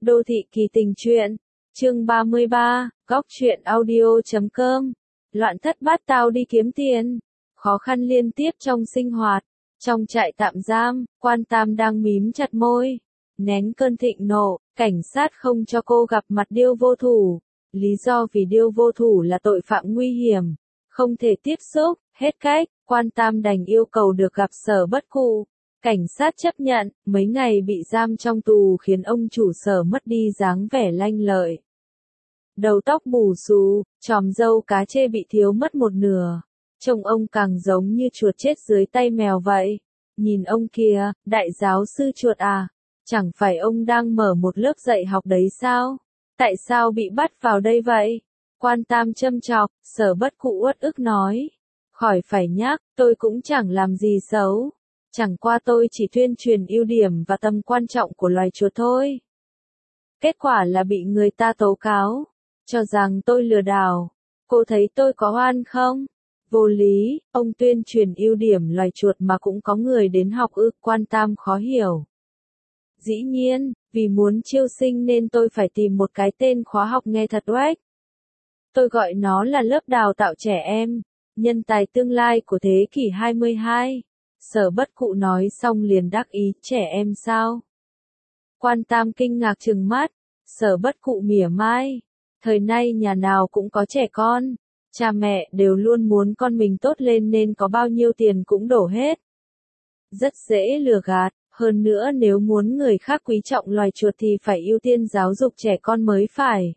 Đô thị kỳ tình truyện, chương 33, góc truyện audio.com. Loạn thất bát tao đi kiếm tiền, khó khăn liên tiếp trong sinh hoạt. Trong trại tạm giam, Quan Tam đang mím chặt môi, nén cơn thịnh nộ, cảnh sát không cho cô gặp mặt Điêu Vô Thủ. Lý do vì Điêu Vô Thủ là tội phạm nguy hiểm, không thể tiếp xúc, hết cách, Quan Tam đành yêu cầu được gặp Sở Bất Cụ. Cảnh sát chấp nhận, mấy ngày bị giam trong tù khiến ông chủ Sở mất đi dáng vẻ lanh lợi. Đầu tóc bù xù, chòm râu cá chê bị thiếu mất một nửa. Trông ông càng giống như chuột chết dưới tay mèo vậy. Nhìn ông kìa, đại giáo sư chuột à? Chẳng phải ông đang mở một lớp dạy học đấy sao? Tại sao bị bắt vào đây vậy? Quan Tam châm chọc, Sở Bất Cụ uất ức nói. Khỏi phải nhắc, tôi cũng chẳng làm gì xấu. Chẳng qua tôi chỉ tuyên truyền ưu điểm và tầm quan trọng của loài chuột thôi. Kết quả là bị người ta tố cáo, cho rằng tôi lừa đảo. Cô thấy tôi có oan không? Vô lý, ông tuyên truyền ưu điểm loài chuột mà cũng có người đến học ư? Quan Tam khó hiểu. Dĩ nhiên, vì muốn chiêu sinh nên tôi phải tìm một cái tên khóa học nghe thật oách. Tôi gọi nó là lớp đào tạo trẻ em, nhân tài tương lai của thế kỷ 22. Sở Bất Cụ nói xong liền đắc ý, trẻ em sao? Quan Tam kinh ngạc trừng mắt, Sở Bất Cụ mỉa mai. Thời nay nhà nào cũng có trẻ con, cha mẹ đều luôn muốn con mình tốt lên nên có bao nhiêu tiền cũng đổ hết. Rất dễ lừa gạt, hơn nữa nếu muốn người khác quý trọng loài chuột thì phải ưu tiên giáo dục trẻ con mới phải.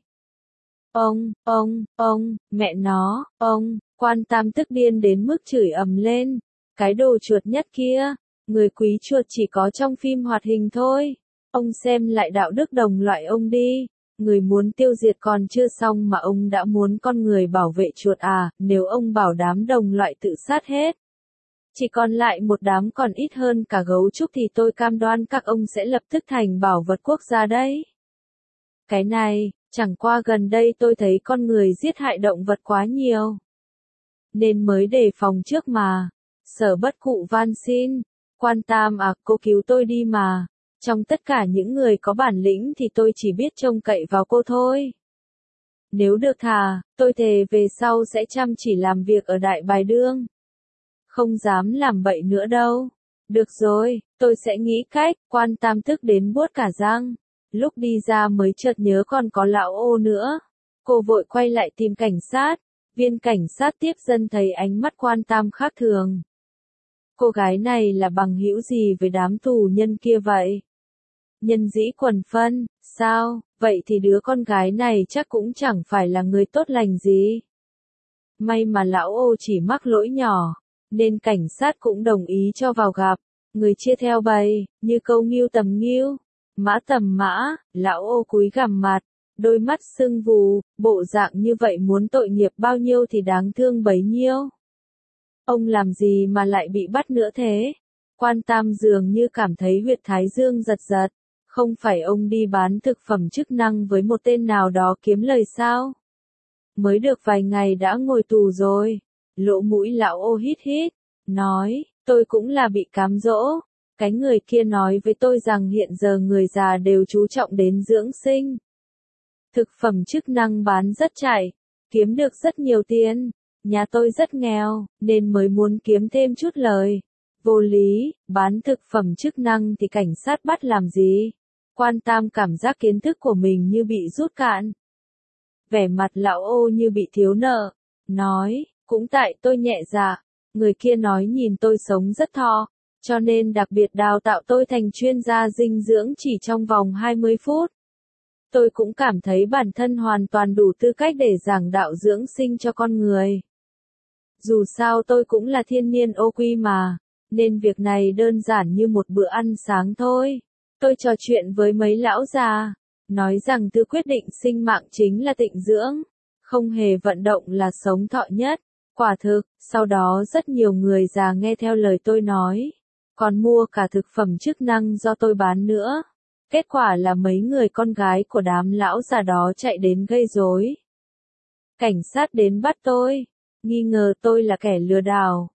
Mẹ nó, Quan Tam tức điên đến mức chửi ầm lên. Cái đồ chuột nhất kia, người quý chuột chỉ có trong phim hoạt hình thôi. Ông xem lại đạo đức đồng loại ông đi. Người muốn tiêu diệt còn chưa xong mà ông đã muốn con người bảo vệ chuột à? Nếu ông bảo đám đồng loại tự sát hết, chỉ còn lại một đám còn ít hơn cả gấu trúc thì tôi cam đoan các ông sẽ lập tức thành bảo vật quốc gia đấy. Cái này, chẳng qua gần đây tôi thấy con người giết hại động vật quá nhiều, nên mới đề phòng trước mà. Sở Bất Cụ van xin, Quan Tam à, cô cứu tôi đi mà. Trong tất cả những người có bản lĩnh thì tôi chỉ biết trông cậy vào cô thôi. Nếu được thà, tôi thề về sau sẽ chăm chỉ làm việc ở Đại Bài Đương. Không dám làm bậy nữa đâu. Được rồi, tôi sẽ nghĩ cách. Quan Tam tức đến buốt cả răng. Lúc đi ra mới chợt nhớ còn có lão ô nữa. Cô vội quay lại tìm cảnh sát. Viên cảnh sát tiếp dân thấy ánh mắt Quan Tam khác thường. Cô gái này là bằng hữu gì với đám tù nhân kia vậy? Nhân dĩ quần phân, sao? Vậy thì đứa con gái này chắc cũng chẳng phải là người tốt lành gì. May mà lão ô chỉ mắc lỗi nhỏ, nên cảnh sát cũng đồng ý cho vào gặp. Người chia theo bầy, như câu nghiêu tầm nghiêu, mã tầm mã. Lão ô cúi gằm mặt, đôi mắt sưng vù, bộ dạng như vậy muốn tội nghiệp bao nhiêu thì đáng thương bấy nhiêu. Ông làm gì mà lại bị bắt nữa thế? Quan Tam dường như cảm thấy huyệt thái dương giật giật. Không phải ông đi bán thực phẩm chức năng với một tên nào đó kiếm lời sao? Mới được vài ngày đã ngồi tù rồi. Lỗ mũi lão ô hít hít, nói, tôi cũng là bị cám dỗ. Cái người kia nói với tôi rằng hiện giờ người già đều chú trọng đến dưỡng sinh. Thực phẩm chức năng bán rất chạy, kiếm được rất nhiều tiền. Nhà tôi rất nghèo, nên mới muốn kiếm thêm chút lời. Vô lý, bán thực phẩm chức năng thì cảnh sát bắt làm gì? Quan Tam cảm giác kiến thức của mình như bị rút cạn. Vẻ mặt lão ô như bị thiếu nợ, nói, cũng tại tôi nhẹ dạ. Người kia nói nhìn tôi sống rất thọ, cho nên đặc biệt đào tạo tôi thành chuyên gia dinh dưỡng chỉ trong vòng 20 phút. Tôi cũng cảm thấy bản thân hoàn toàn đủ tư cách để giảng đạo dưỡng sinh cho con người. Dù sao tôi cũng là thiên niên ô quy mà, nên việc này đơn giản như một bữa ăn sáng thôi. Tôi trò chuyện với mấy lão già, nói rằng thứ quyết định sinh mạng chính là tịnh dưỡng, không hề vận động là sống thọ nhất. Quả thực, sau đó rất nhiều người già nghe theo lời tôi nói, còn mua cả thực phẩm chức năng do tôi bán nữa. Kết quả là mấy người con gái của đám lão già đó chạy đến gây rối. Cảnh sát đến bắt tôi, nghi ngờ tôi là kẻ lừa đảo.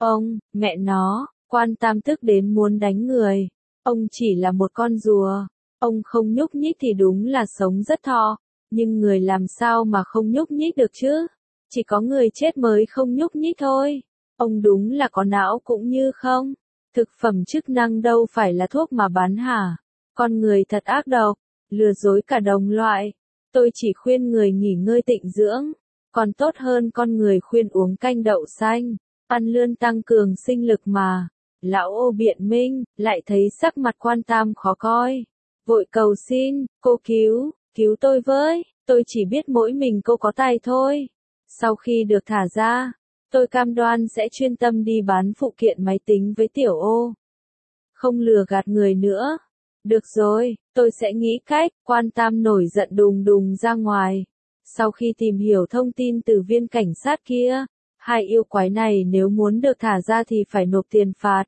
Mẹ nó, Quan Tam tức đến muốn đánh người. Ông chỉ là một con rùa, Ông không nhúc nhích thì đúng là sống rất thọ, nhưng người làm sao mà không nhúc nhích được chứ? Chỉ có người chết mới không nhúc nhích thôi. Ông đúng là có não cũng như không. Thực phẩm chức năng đâu phải là thuốc mà bán hả? Con người thật ác độc, lừa dối cả đồng loại. Tôi chỉ khuyên người nghỉ ngơi tịnh dưỡng, còn tốt hơn con người khuyên uống canh đậu xanh, ăn lươn tăng cường sinh lực mà. Lão Ô biện minh, lại thấy sắc mặt Quan Tam khó coi. Vội cầu xin, cô cứu tôi với, tôi chỉ biết mỗi mình cô có tài thôi. Sau khi được thả ra, tôi cam đoan sẽ chuyên tâm đi bán phụ kiện máy tính với Tiểu Ô. Không lừa gạt người nữa. Được rồi, tôi sẽ nghĩ cách. Quan Tam nổi giận đùng đùng ra ngoài. Sau khi tìm hiểu thông tin từ viên cảnh sát kia, hai yêu quái này nếu muốn được thả ra thì phải nộp tiền phạt.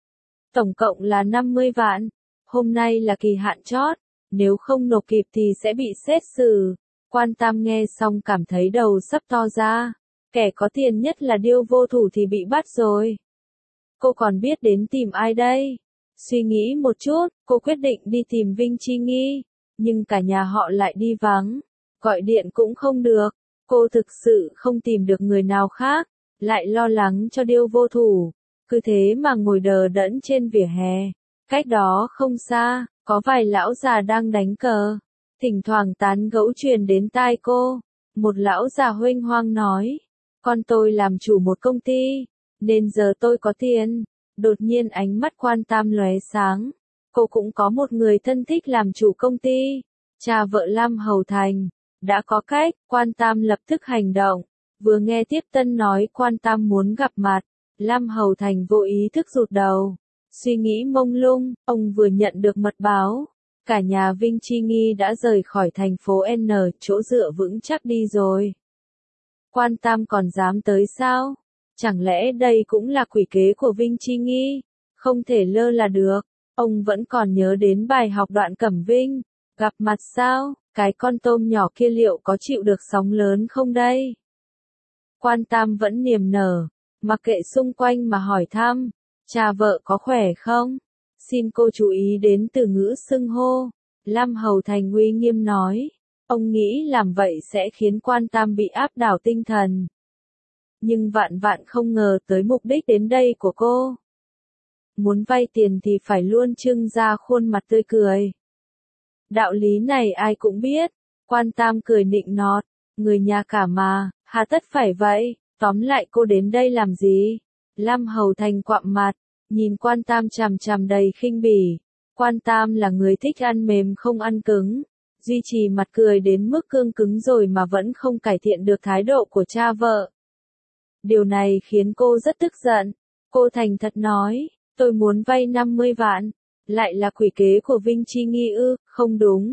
Tổng cộng là 50 vạn. Hôm nay là kỳ hạn chót, nếu không nộp kịp thì sẽ bị xét xử. Quan Tam nghe xong cảm thấy đầu sắp to ra. Kẻ có tiền nhất là Điêu Vô Thủ thì bị bắt rồi. Cô còn biết đến tìm ai đây? Suy nghĩ một chút, cô quyết định đi tìm Vinh Chi Nghi, nhưng cả nhà họ lại đi vắng. Gọi điện cũng không được, cô thực sự không tìm được người nào khác, lại lo lắng cho Điêu Vô Thủ. Cứ thế mà ngồi đờ đẫn trên vỉa hè. Cách đó không xa, có vài lão già đang đánh cờ. Thỉnh thoảng tán gẫu truyền đến tai cô. Một lão già huênh hoang nói, con tôi làm chủ một công ty, nên giờ tôi có tiền. Đột nhiên ánh mắt Quan Tam lóe sáng. Cô cũng có một người thân thích làm chủ công ty. Cha vợ Lam Hầu Thành. Đã có cách, Quan Tam lập tức hành động. Vừa nghe tiếp tân nói Quan Tam muốn gặp mặt, Lam Hầu Thành vô ý thức rụt đầu. Suy nghĩ mông lung, ông vừa nhận được mật báo. Cả nhà Vinh Chi Nghi đã rời khỏi thành phố N, chỗ dựa vững chắc đi rồi. Quan Tam còn dám tới sao? Chẳng lẽ đây cũng là quỷ kế của Vinh Chi Nghi? Không thể lơ là được. Ông vẫn còn nhớ đến bài học Đoạn Cẩm Vinh. Gặp mặt sao? Cái con tôm nhỏ kia liệu có chịu được sóng lớn không đây? Quan Tam vẫn niềm nở, mặc kệ xung quanh mà hỏi thăm. Cha vợ có khỏe không? Xin cô chú ý đến từ ngữ xưng hô. Lam Hầu Thành uy nghiêm nói. Ông nghĩ làm vậy sẽ khiến Quan Tam bị áp đảo tinh thần. Nhưng vạn vạn không ngờ tới mục đích đến đây của cô. Muốn vay tiền thì phải luôn trưng ra khuôn mặt tươi cười. Đạo lý này ai cũng biết. Quan Tam cười nịnh nọt. Người nhà cả mà, hà tất phải vậy, tóm lại cô đến đây làm gì? Lam Hầu Thành quặm mặt, nhìn Quan Tam chằm chằm đầy khinh bỉ. Quan Tam là người thích ăn mềm không ăn cứng. Duy trì mặt cười đến mức cương cứng rồi mà vẫn không cải thiện được thái độ của cha vợ. Điều này khiến cô rất tức giận. Cô thành thật nói, tôi muốn vay 50 vạn. Lại là quỷ kế của Vinh Chi Nghi ư? Không đúng.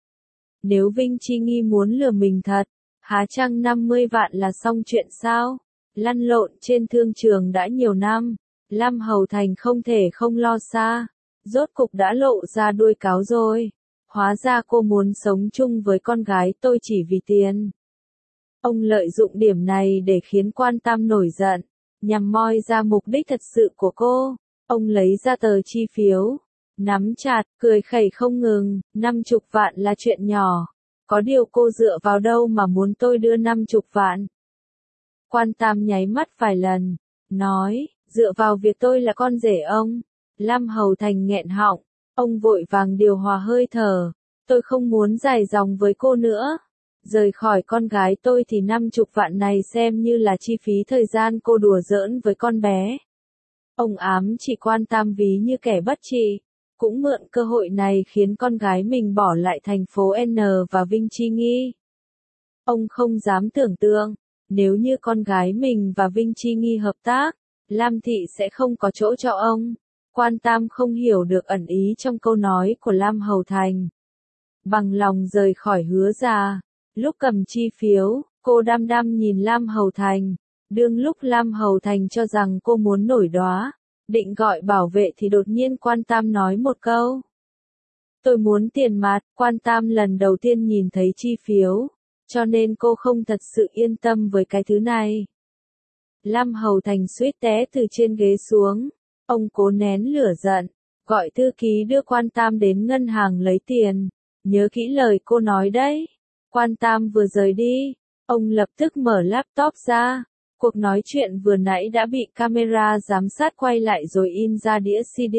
Nếu Vinh Chi Nghi muốn lừa mình thật, há chăng 50 vạn là xong chuyện sao? Lăn lộn trên thương trường đã nhiều năm, Lam Hầu Thành không thể không lo xa. Rốt cục đã lộ ra đuôi cáo rồi. Hóa ra cô muốn sống chung với con gái tôi chỉ vì tiền. Ông lợi dụng điểm này để khiến Quan Tam nổi giận, nhằm moi ra mục đích thật sự của cô. Ông lấy ra tờ chi phiếu, nắm chặt, cười khẩy không ngừng. 50 vạn là chuyện nhỏ. Có điều cô dựa vào đâu mà muốn tôi đưa 50 vạn? Quan Tam nháy mắt vài lần, nói, dựa vào việc tôi là con rể ông. Lam Hầu Thành nghẹn họng, ông vội vàng điều hòa hơi thở. Tôi không muốn dài dòng với cô nữa. Rời khỏi con gái tôi thì 50 vạn này xem như là chi phí thời gian cô đùa giỡn với con bé. Ông ám chỉ Quan Tam ví như kẻ bất trị, cũng mượn cơ hội này khiến con gái mình bỏ lại thành phố N và Vinh Chi Nghi. Ông không dám tưởng tượng, nếu như con gái mình và Vinh Chi Nghi hợp tác, Lam Thị sẽ không có chỗ cho ông. Quan Tam không hiểu được ẩn ý trong câu nói của Lam Hầu Thành. Bằng lòng rời khỏi Hứa Gia. Lúc cầm chi phiếu, cô đăm đăm nhìn Lam Hầu Thành. Đương lúc Lam Hầu Thành cho rằng cô muốn nổi đoá, định gọi bảo vệ thì đột nhiên Quan Tam nói một câu. Tôi muốn tiền mặt. Quan Tam lần đầu tiên nhìn thấy chi phiếu, cho nên cô không thật sự yên tâm với cái thứ này. Lam Hầu Thành suýt té từ trên ghế xuống. Ông cố nén lửa giận, gọi thư ký đưa Quan Tam đến ngân hàng lấy tiền. Nhớ kỹ lời cô nói đấy. Quan Tam vừa rời đi, ông lập tức mở laptop ra. Cuộc nói chuyện vừa nãy đã bị camera giám sát quay lại rồi in ra đĩa CD.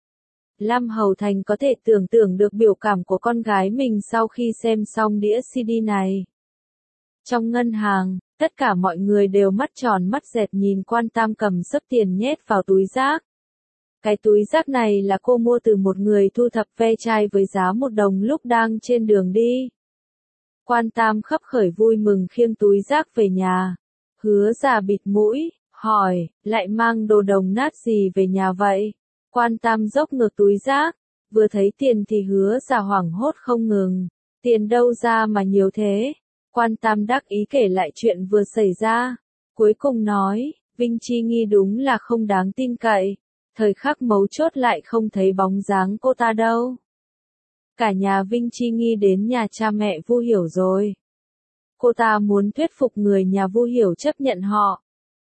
Lam Hầu Thành có thể tưởng tượng được biểu cảm của con gái mình sau khi xem xong đĩa CD này. Trong ngân hàng, tất cả mọi người đều mắt tròn mắt dẹt nhìn Quan Tam cầm xấp tiền nhét vào túi rác. Cái túi rác này là cô mua từ một người thu thập ve chai với giá 1 đồng lúc đang trên đường đi. Quan Tam khấp khởi vui mừng khiêng túi rác về nhà. Hứa Già bịt mũi, hỏi, lại mang đồ đồng nát gì về nhà vậy? Quan Tam dốc ngược túi rác, vừa thấy tiền thì Hứa Già hoảng hốt không ngừng. Tiền đâu ra mà nhiều thế? Quan Tam đắc ý kể lại chuyện vừa xảy ra. Cuối cùng nói, Vinh Chi Nghi đúng là không đáng tin cậy. Thời khắc mấu chốt lại không thấy bóng dáng cô ta đâu. Cả nhà Vinh Chi Nghi đến nhà cha mẹ Vu Hiểu rồi. Cô ta muốn thuyết phục người nhà Vu Hiểu chấp nhận họ.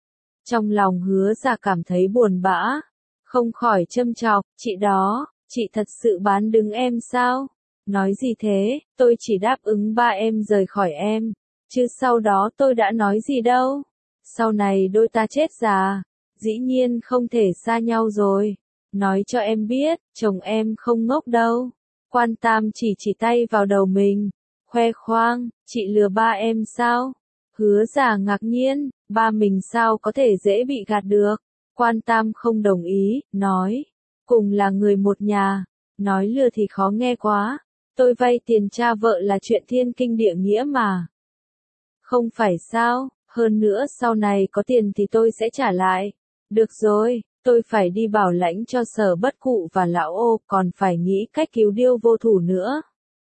Trong lòng Hứa Già cảm thấy buồn bã, không khỏi châm chọc, chị đó, chị thật sự bán đứng em sao? Nói gì thế, tôi chỉ đáp ứng ba em rời khỏi em, chứ sau đó tôi đã nói gì đâu. Sau này đôi ta chết già, dĩ nhiên không thể xa nhau rồi. Nói cho em biết, chồng em không ngốc đâu. Quan Tam chỉ tay vào đầu mình, khoe khoang, chị lừa ba em sao? Hứa Già ngạc nhiên, ba mình sao có thể dễ bị gạt được? Quan Tam không đồng ý, nói, cùng là người một nhà, nói lừa thì khó nghe quá, tôi vay tiền cha vợ là chuyện thiên kinh địa nghĩa mà. Không phải sao, hơn nữa sau này có tiền thì tôi sẽ trả lại. Được rồi, tôi phải đi bảo lãnh cho Sở Bất Cụ và Lão Ô, còn phải nghĩ cách cứu Điêu Vô Thủ nữa.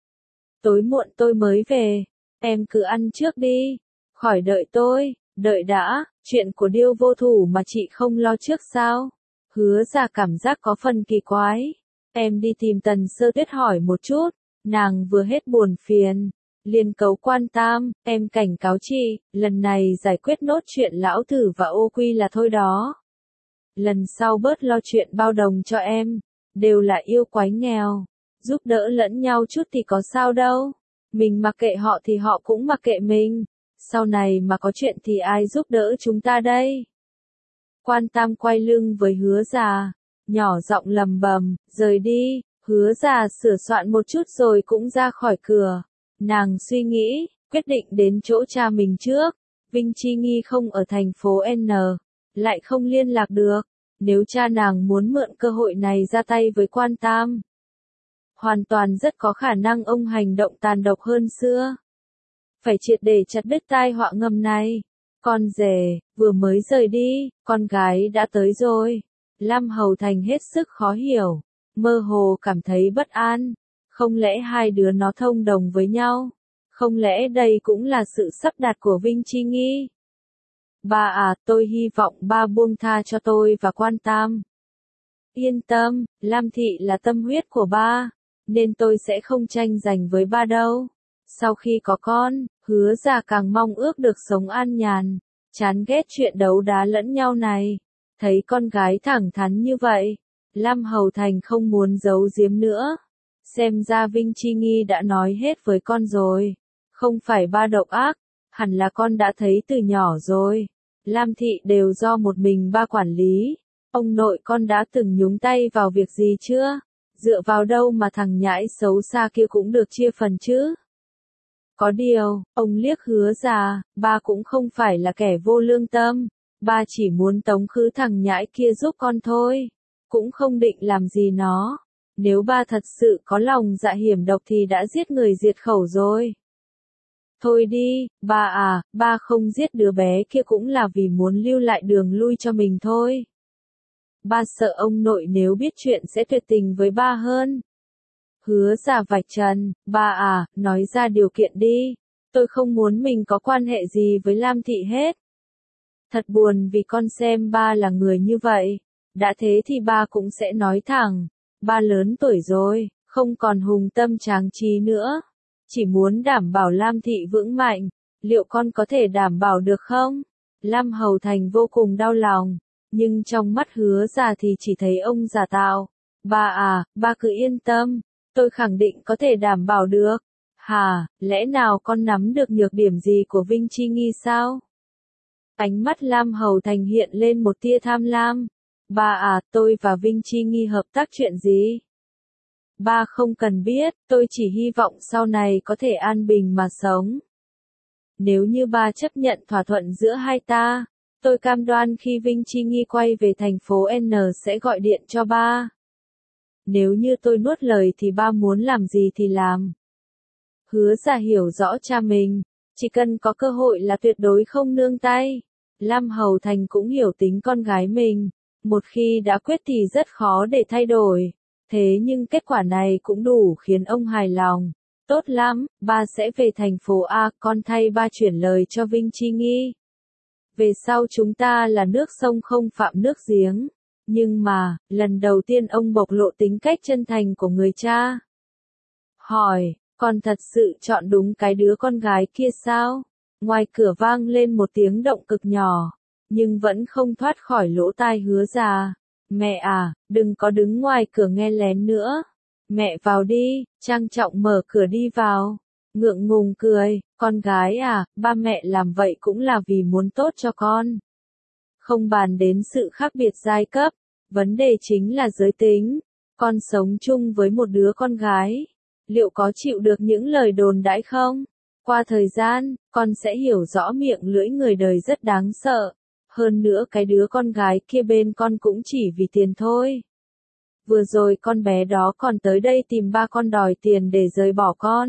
Tối muộn tôi mới về, em cứ ăn trước đi, khỏi đợi tôi, đợi đã, chuyện của Điêu Vô Thủ mà chị không lo trước sao? Hứa Già cảm giác có phần kỳ quái. Em đi tìm Tần Sơ Tuyết hỏi một chút, nàng vừa hết buồn phiền, liền cấu Quan Tam, em cảnh cáo chị, lần này giải quyết nốt chuyện Lão Thử và Ô Quy là thôi đó. Lần sau bớt lo chuyện bao đồng cho em, đều là yêu quái nghèo, giúp đỡ lẫn nhau chút thì có sao đâu. Mình mặc kệ họ thì họ cũng mặc kệ mình. Sau này mà có chuyện thì ai giúp đỡ chúng ta đây? Quan Tam quay lưng với Hứa Già, nhỏ giọng lầm bầm, rời đi. Hứa Già sửa soạn một chút rồi cũng ra khỏi cửa. Nàng suy nghĩ, quyết định đến chỗ cha mình trước. Vinh Chi Nghi không ở thành phố N, lại không liên lạc được. Nếu cha nàng muốn mượn cơ hội này ra tay với Quan Tam, hoàn toàn rất có khả năng ông hành động tàn độc hơn xưa. Phải triệt để chặt đứt tai họa ngầm này. Con rể, vừa mới rời đi, con gái đã tới rồi. Lam Hầu Thành hết sức khó hiểu, mơ hồ cảm thấy bất an. Không lẽ hai đứa nó thông đồng với nhau? Không lẽ đây cũng là sự sắp đặt của Vinh Chi Nghi? Ba à, tôi hy vọng ba buông tha cho tôi và Quan Tam. Yên tâm, Lam Thị là tâm huyết của ba, nên tôi sẽ không tranh giành với ba đâu. Sau khi có con, Hứa Già càng mong ước được sống an nhàn, chán ghét chuyện đấu đá lẫn nhau này. Thấy con gái thẳng thắn như vậy, Lam Hầu Thành không muốn giấu giếm nữa. Xem ra Vinh Chi Nghi đã nói hết với con rồi. Không phải ba độc ác, hẳn là con đã thấy từ nhỏ rồi. Lam Thị đều do một mình ba quản lý. Ông nội con đã từng nhúng tay vào việc gì chưa? Dựa vào đâu mà thằng nhãi xấu xa kia cũng được chia phần chứ? Có điều, ông liếc Hứa Già, ba cũng không phải là kẻ vô lương tâm. Ba chỉ muốn tống khứ thằng nhãi kia giúp con thôi. Cũng không định làm gì nó. Nếu ba thật sự có lòng dạ hiểm độc thì đã giết người diệt khẩu rồi. Thôi đi, ba à, ba không giết đứa bé kia cũng là vì muốn lưu lại đường lui cho mình thôi. Ba sợ ông nội nếu biết chuyện sẽ tuyệt tình với ba hơn. Hứa Già vạch trần, ba à, nói ra điều kiện đi. Tôi không muốn mình có quan hệ gì với Lam Thị hết. Thật buồn vì con xem ba là người như vậy. Đã thế thì ba cũng sẽ nói thẳng. Ba lớn tuổi rồi, không còn hùng tâm tráng trí nữa. Chỉ muốn đảm bảo Lam Thị vững mạnh. Liệu con có thể đảm bảo được không? Lam Hầu Thành vô cùng đau lòng. Nhưng trong mắt Hứa Già thì chỉ thấy ông giả tạo. Ba à, ba cứ yên tâm, tôi khẳng định có thể đảm bảo được. Hà, lẽ nào con nắm được nhược điểm gì của Vinh Chi Nghi sao? Ánh mắt Lam Hầu Thành hiện lên một tia tham lam. Ba à, tôi và Vinh Chi Nghi hợp tác chuyện gì? Ba không cần biết, tôi chỉ hy vọng sau này có thể an bình mà sống. Nếu như ba chấp nhận thỏa thuận giữa hai ta, tôi cam đoan khi Vinh Chi Nghi quay về thành phố N sẽ gọi điện cho ba. Nếu như tôi nuốt lời thì ba muốn làm gì thì làm. Hứa Ra hiểu rõ cha mình, chỉ cần có cơ hội là tuyệt đối không nương tay. Lam Hầu Thành cũng hiểu tính con gái mình, một khi đã quyết thì rất khó để thay đổi. Thế nhưng kết quả này cũng đủ khiến ông hài lòng. Tốt lắm, ba sẽ về thành phố A, con thay ba chuyển lời cho Vinh Chi Nghi. Về sau chúng ta là nước sông không phạm nước giếng. Nhưng mà, lần đầu tiên ông bộc lộ tính cách chân thành của người cha. Hỏi, con thật sự chọn đúng cái đứa con gái kia sao? Ngoài cửa vang lên một tiếng động cực nhỏ, nhưng vẫn không thoát khỏi lỗ tai Hứa Ra. Mẹ à, đừng có đứng ngoài cửa nghe lén nữa. Mẹ vào đi, trang trọng mở cửa đi vào. Ngượng ngùng cười, con gái à, ba mẹ làm vậy cũng là vì muốn tốt cho con. Không bàn đến sự khác biệt giai cấp, vấn đề chính là giới tính. Con sống chung với một đứa con gái, liệu có chịu được những lời đồn đãi không? Qua thời gian, con sẽ hiểu rõ miệng lưỡi người đời rất đáng sợ. Hơn nữa cái đứa con gái kia bên con cũng chỉ vì tiền thôi. Vừa rồi con bé đó còn tới đây tìm ba con đòi tiền để rời bỏ con.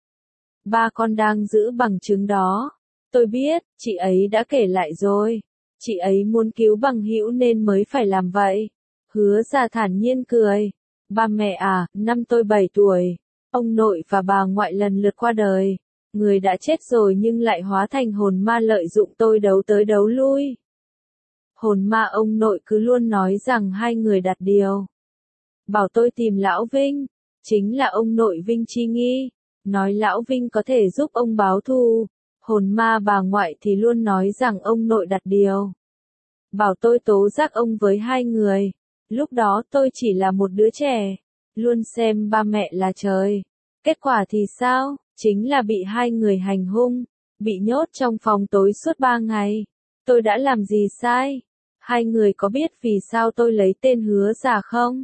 Ba con đang giữ bằng chứng đó. Tôi biết, chị ấy đã kể lại rồi. Chị ấy muốn cứu bằng hữu nên mới phải làm vậy. Hứa Ra thản nhiên cười. Ba mẹ à, năm tôi 7 tuổi. Ông nội và bà ngoại lần lượt qua đời. Người đã chết rồi nhưng lại hóa thành hồn ma lợi dụng tôi đấu tới đấu lui. Hồn ma ông nội cứ luôn nói rằng hai người đặt điều. Bảo tôi tìm Lão Vinh. Chính là ông nội Vinh Chi Nghi. Nói Lão Vinh có thể giúp ông báo thù. Hồn ma bà ngoại thì luôn nói rằng ông nội đặt điều. Bảo tôi tố giác ông với hai người. Lúc đó tôi chỉ là một đứa trẻ. Luôn xem ba mẹ là trời. Kết quả thì sao? Chính là bị hai người hành hung. Bị nhốt trong phòng tối suốt 3 ngày. Tôi đã làm gì sai? Hai người có biết vì sao tôi lấy tên Hứa Ra không?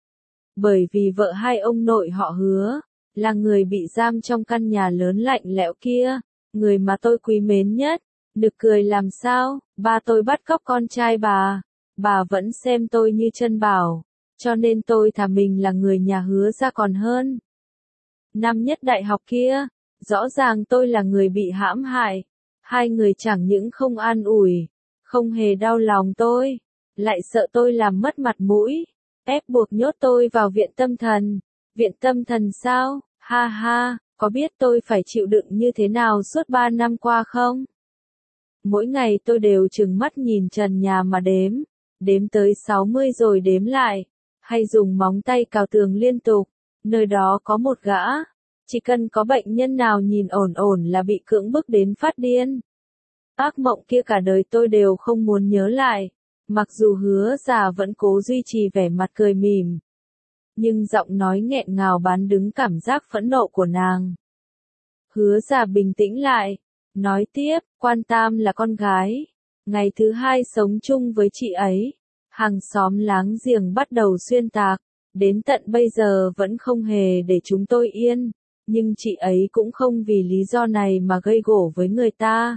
Bởi vì vợ hai ông nội họ Hứa, là người bị giam trong căn nhà lớn lạnh lẽo kia, người mà tôi quý mến nhất. Nực cười làm sao, ba tôi bắt cóc con trai bà vẫn xem tôi như chân bảo, cho nên tôi thà mình là người nhà Hứa Ra còn hơn. Năm nhất đại học kia, rõ ràng tôi là người bị hãm hại, hai người chẳng những không an ủi, không hề đau lòng tôi, lại sợ tôi làm mất mặt mũi, ép buộc nhốt tôi vào viện tâm thần. Viện tâm thần sao? Ha ha, có biết tôi phải chịu đựng như thế nào suốt 3 năm qua không? Mỗi ngày tôi đều trừng mắt nhìn trần nhà mà đếm tới 60 rồi đếm lại, hay dùng móng tay cào tường liên tục. Nơi đó có một gã, chỉ cần có bệnh nhân nào nhìn ổn ổn là bị cưỡng bức đến phát điên. Ác mộng kia cả đời tôi đều không muốn nhớ lại, mặc dù Hứa Ra vẫn cố duy trì vẻ mặt cười mỉm. Nhưng giọng nói nghẹn ngào bán đứng cảm giác phẫn nộ của nàng. Hứa Ra bình tĩnh lại, nói tiếp, Quan Tam là con gái. Ngày thứ hai sống chung với chị ấy, hàng xóm láng giềng bắt đầu xuyên tạc, đến tận bây giờ vẫn không hề để chúng tôi yên, nhưng chị ấy cũng không vì lý do này mà gây gổ với người ta.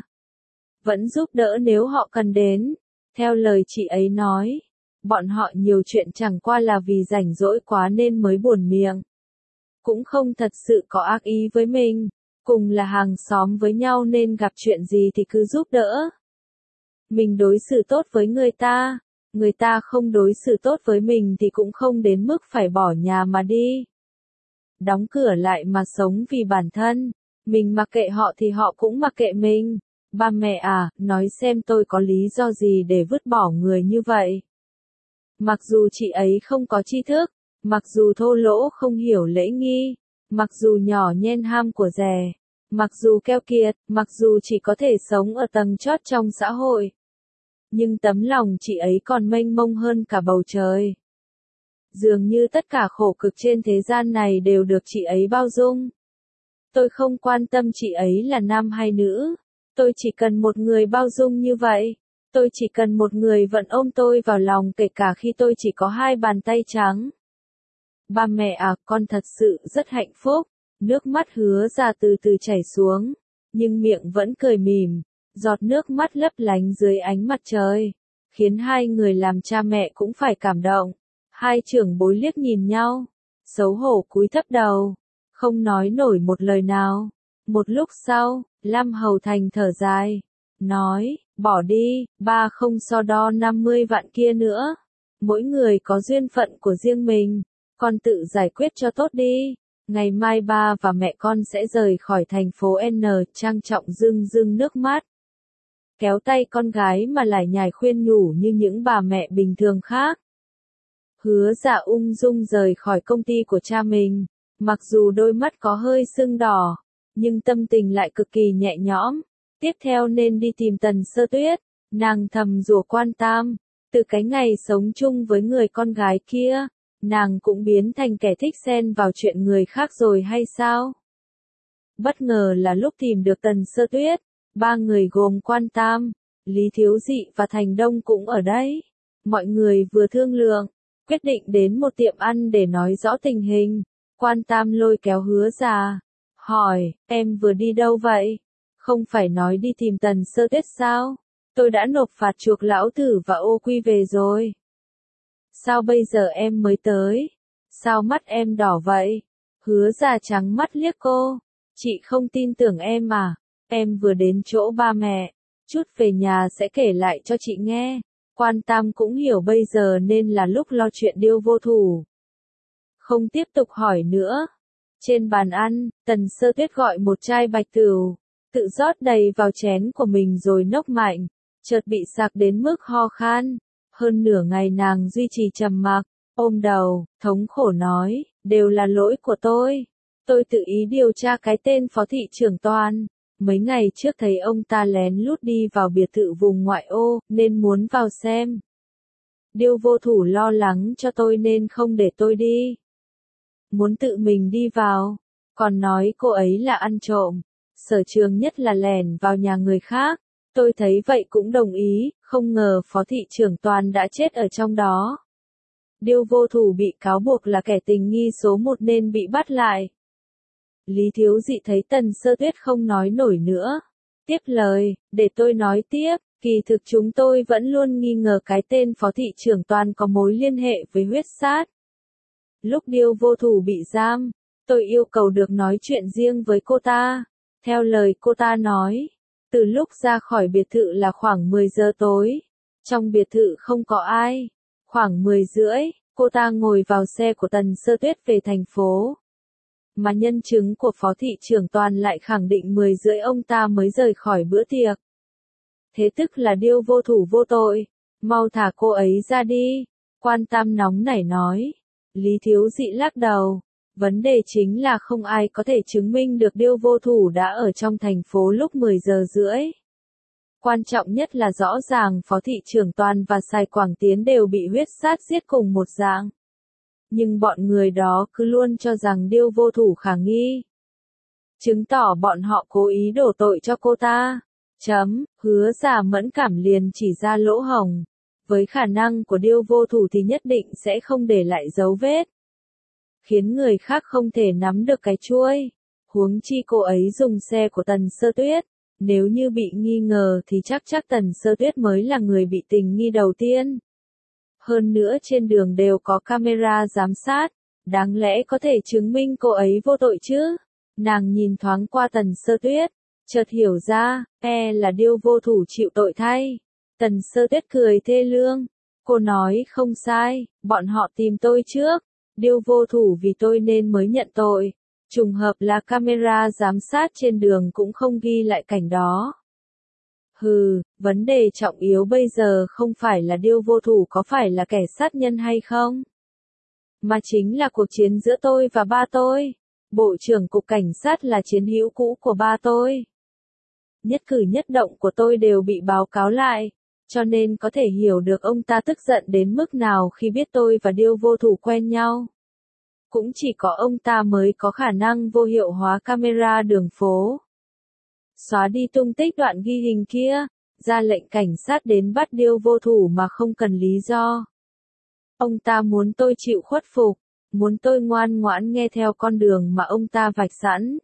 Vẫn giúp đỡ nếu họ cần đến. Theo lời chị ấy nói, bọn họ nhiều chuyện chẳng qua là vì rảnh rỗi quá nên mới buồn miệng. Cũng không thật sự có ác ý với mình, cùng là hàng xóm với nhau nên gặp chuyện gì thì cứ giúp đỡ. Mình đối xử tốt với người ta không đối xử tốt với mình thì cũng không đến mức phải bỏ nhà mà đi. Đóng cửa lại mà sống vì bản thân, mình mặc kệ họ thì họ cũng mặc kệ mình. Ba mẹ à, nói xem tôi có lý do gì để vứt bỏ người như vậy. Mặc dù chị ấy không có tri thức, mặc dù thô lỗ không hiểu lễ nghi, mặc dù nhỏ nhen ham của dè, mặc dù keo kiệt, mặc dù chỉ có thể sống ở tầng chót trong xã hội. Nhưng tấm lòng chị ấy còn mênh mông hơn cả bầu trời. Dường như tất cả khổ cực trên thế gian này đều được chị ấy bao dung. Tôi không quan tâm chị ấy là nam hay nữ. Tôi chỉ cần một người bao dung như vậy. Tôi chỉ cần một người vẫn ôm tôi vào lòng kể cả khi tôi chỉ có 2 bàn tay trắng. Ba mẹ à, con thật sự rất hạnh phúc. Nước mắt Hứa Ra từ từ chảy xuống, nhưng miệng vẫn cười mỉm, giọt nước mắt lấp lánh dưới ánh mặt trời, khiến hai người làm cha mẹ cũng phải cảm động. Hai trưởng bối liếc nhìn nhau, xấu hổ cúi thấp đầu, không nói nổi một lời nào. Một lúc sau, Lam Hầu Thành thở dài, nói, bỏ đi, ba không so đo 50 vạn kia nữa. Mỗi người có duyên phận của riêng mình, con tự giải quyết cho tốt đi. Ngày mai ba và mẹ con sẽ rời khỏi thành phố N. Trang Trọng rưng rưng nước mắt, kéo tay con gái mà lải nhải khuyên nhủ như những bà mẹ bình thường khác. Hứa Dạ ung dung rời khỏi công ty của cha mình, mặc dù đôi mắt có hơi sưng đỏ, nhưng tâm tình lại cực kỳ nhẹ nhõm. Tiếp theo nên đi tìm Tần Sơ Tuyết, nàng thầm rủa Quan Tam, từ cái ngày sống chung với người con gái kia, nàng cũng biến thành kẻ thích xen vào chuyện người khác rồi hay sao? Bất ngờ là lúc tìm được Tần Sơ Tuyết, 3 người gồm Quan Tam, Lý Thiếu Dị và Thành Đông cũng ở đấy. Mọi người vừa thương lượng, quyết định đến một tiệm ăn để nói rõ tình hình. Quan Tam lôi kéo Hứa Dạ, hỏi, em vừa đi đâu vậy? Không phải nói đi tìm Tần Sơ Tuyết sao? Tôi đã nộp phạt chuộc lão tử và ô quy về rồi. Sao bây giờ em mới tới? Sao mắt em đỏ vậy? Hứa Dạ trắng mắt liếc cô. Chị không tin tưởng em à? Em vừa đến chỗ ba mẹ. Chút về nhà sẽ kể lại cho chị nghe. Quan Tam cũng hiểu bây giờ nên là lúc lo chuyện Điêu Vô Thủ. Không tiếp tục hỏi nữa. Trên bàn ăn, Tần Sơ Tuyết gọi một chai bạch tửu, tự rót đầy vào chén của mình rồi nốc mạnh, chợt bị sặc đến mức ho khan. Hơn nửa ngày nàng duy trì trầm mặc, ôm đầu, thống khổ nói, đều là lỗi của tôi. Tôi tự ý điều tra cái tên phó thị trưởng Toàn. Mấy ngày trước thấy ông ta lén lút đi vào biệt thự vùng ngoại ô, nên muốn vào xem. Điêu Vô Thủ lo lắng cho tôi nên không để tôi đi. Muốn tự mình đi vào, còn nói cô ấy là ăn trộm. Sở trường nhất là lẻn vào nhà người khác. Tôi thấy vậy cũng đồng ý, không ngờ phó thị trưởng Toàn đã chết ở trong đó. Điêu Vô Thủ bị cáo buộc là kẻ tình nghi số 1 nên bị bắt lại. Lý Thiếu Dị thấy Tần Sơ Tuyết không nói nổi nữa. Tiếp lời, để tôi nói tiếp, kỳ thực chúng tôi vẫn luôn nghi ngờ cái tên phó thị trưởng Toàn có mối liên hệ với huyết sát. Lúc Điêu Vô Thủ bị giam, tôi yêu cầu được nói chuyện riêng với cô ta. Theo lời cô ta nói, từ lúc ra khỏi biệt thự là khoảng 10 giờ tối. Trong biệt thự không có ai. Khoảng 10 rưỡi, cô ta ngồi vào xe của Tần Sơ Tuyết về thành phố. Mà nhân chứng của phó thị trưởng Toàn lại khẳng định 10 rưỡi ông ta mới rời khỏi bữa tiệc. Thế tức là Điêu Vô Thủ vô tội. Mau thả cô ấy ra đi. Quan Tam nóng nảy nói. Lý Thiếu Dị lắc đầu. Vấn đề chính là không ai có thể chứng minh được Điêu Vô Thủ đã ở trong thành phố lúc 10 giờ rưỡi. Quan trọng nhất là rõ ràng phó thị trưởng Toàn và Sài Quảng Tiến đều bị huyết sát giết cùng một dạng. Nhưng bọn người đó cứ luôn cho rằng Điêu Vô Thủ khả nghi. Chứng tỏ bọn họ cố ý đổ tội cho cô ta. Hứa Dạ mẫn cảm liền chỉ ra lỗ hổng. Với khả năng của Điêu Vô Thủ thì nhất định sẽ không để lại dấu vết. Khiến người khác không thể nắm được cái chuôi. Huống chi cô ấy dùng xe của Tần Sơ Tuyết. Nếu như bị nghi ngờ thì chắc Tần Sơ Tuyết mới là người bị tình nghi đầu tiên. Hơn nữa trên đường đều có camera giám sát. Đáng lẽ có thể chứng minh cô ấy vô tội chứ. Nàng nhìn thoáng qua Tần Sơ Tuyết. Chợt hiểu ra, là Điêu Vô Thủ chịu tội thay. Tần Sơ Tuyết cười thê lương. Cô nói không sai, bọn họ tìm tôi trước. Điêu Vô Thủ vì tôi nên mới nhận tội. Trùng hợp là camera giám sát trên đường cũng không ghi lại cảnh đó. Vấn đề trọng yếu bây giờ không phải là Điêu Vô Thủ có phải là kẻ sát nhân hay không, mà chính là cuộc chiến giữa tôi và ba tôi. Bộ trưởng cục cảnh sát là chiến hữu cũ của ba tôi. Nhất cử nhất động của tôi đều bị báo cáo lại. cho nên có thể hiểu được ông ta tức giận đến mức nào khi biết tôi và Điêu Vô Thủ quen nhau. Cũng chỉ có ông ta mới có khả năng vô hiệu hóa camera đường phố. Xóa đi tung tích đoạn ghi hình kia, ra lệnh cảnh sát đến bắt Điêu Vô Thủ mà không cần lý do. Ông ta muốn tôi chịu khuất phục, muốn tôi ngoan ngoãn nghe theo con đường mà ông ta vạch sẵn.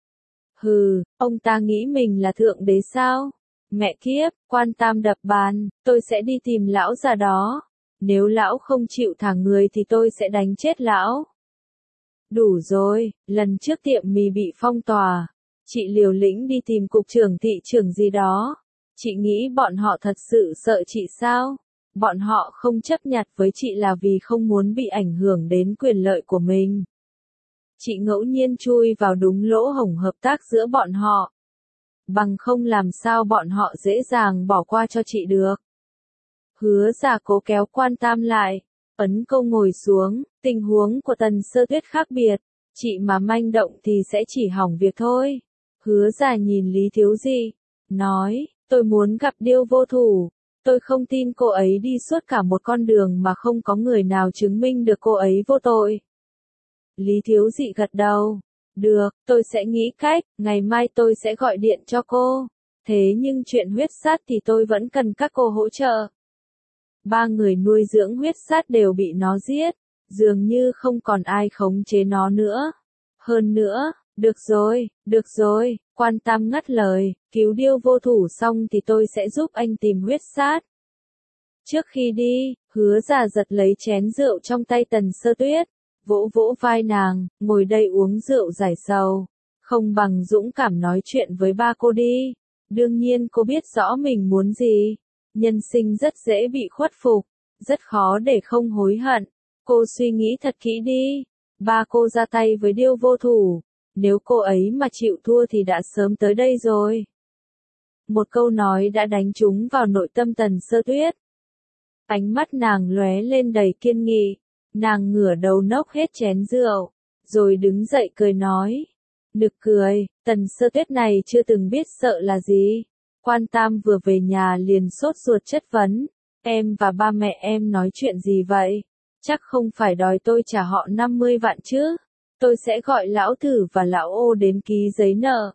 Hừ, ông ta nghĩ mình là thượng đế sao? Mẹ kiếp, Quan Tam đập bàn, tôi sẽ đi tìm lão già đó. Nếu lão không chịu thả người thì tôi sẽ đánh chết lão. Đủ rồi, lần trước tiệm mì bị phong tỏa. Chị liều lĩnh đi tìm cục trưởng thị trưởng gì đó. Chị nghĩ bọn họ thật sự sợ chị sao? Bọn họ không chấp nhặt với chị là vì không muốn bị ảnh hưởng đến quyền lợi của mình. Chị ngẫu nhiên chui vào đúng lỗ hổng hợp tác giữa bọn họ. Bằng không làm sao bọn họ dễ dàng bỏ qua cho chị được. Hứa Già cố kéo Quan Tam lại, ấn câu ngồi xuống, tình huống của Tần Sơ Tuyết khác biệt, chị mà manh động thì sẽ chỉ hỏng việc thôi. Hứa Già nhìn Lý Thiếu Dị, nói, tôi muốn gặp Điêu Vô Thủ, tôi không tin cô ấy đi suốt cả một con đường mà không có người nào chứng minh được cô ấy vô tội. Lý Thiếu Dị gật đầu. Được, tôi sẽ nghĩ cách, ngày mai tôi sẽ gọi điện cho cô. Thế nhưng chuyện huyết sát thì tôi vẫn cần các cô hỗ trợ. 3 người nuôi dưỡng huyết sát đều bị nó giết, dường như không còn ai khống chế nó nữa. Hơn nữa, được rồi, Quan Tam ngắt lời, cứu Điêu Vô Thủ xong thì tôi sẽ giúp anh tìm huyết sát. Trước khi đi, Hứa Già giật lấy chén rượu trong tay Tần Sơ Tuyết. Vỗ vỗ vai nàng, ngồi đây uống rượu giải sầu. Không bằng dũng cảm nói chuyện với ba cô đi. Đương nhiên cô biết rõ mình muốn gì. Nhân sinh rất dễ bị khuất phục, rất khó để không hối hận. Cô suy nghĩ thật kỹ đi. Ba cô ra tay với Điêu Vô Thủ. Nếu cô ấy mà chịu thua thì đã sớm tới đây rồi. Một câu nói đã đánh trúng vào nội tâm Tần Sơ Tuyết. Ánh mắt nàng lóe lên đầy kiên nghị. Nàng ngửa đầu nốc hết chén rượu, rồi đứng dậy cười nói. Nực cười, Tần Sơ Tuyết này chưa từng biết sợ là gì. Quan Tam vừa về nhà liền sốt ruột chất vấn. Em và ba mẹ em nói chuyện gì vậy? Chắc không phải đòi tôi trả họ 50 vạn chứ? Tôi sẽ gọi lão Thử và lão Ô đến ký giấy nợ.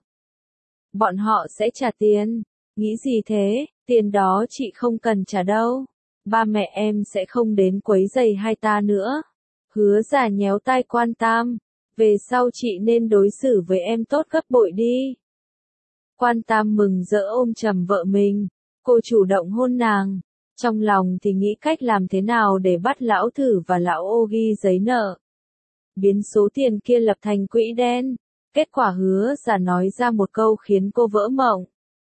Bọn họ sẽ trả tiền. Nghĩ gì thế, tiền đó chị không cần trả đâu. Ba mẹ em sẽ không đến quấy rầy hai ta nữa. Hứa Già nhéo tai Quan Tam. Về sau chị nên đối xử với em tốt gấp bội đi. Quan Tam mừng rỡ ôm chầm vợ mình. Cô chủ động hôn nàng. Trong lòng thì nghĩ cách làm thế nào để bắt lão Thử và lão Ô ghi giấy nợ. Biến số tiền kia lập thành quỹ đen. Kết quả Hứa Già nói ra một câu khiến cô vỡ mộng.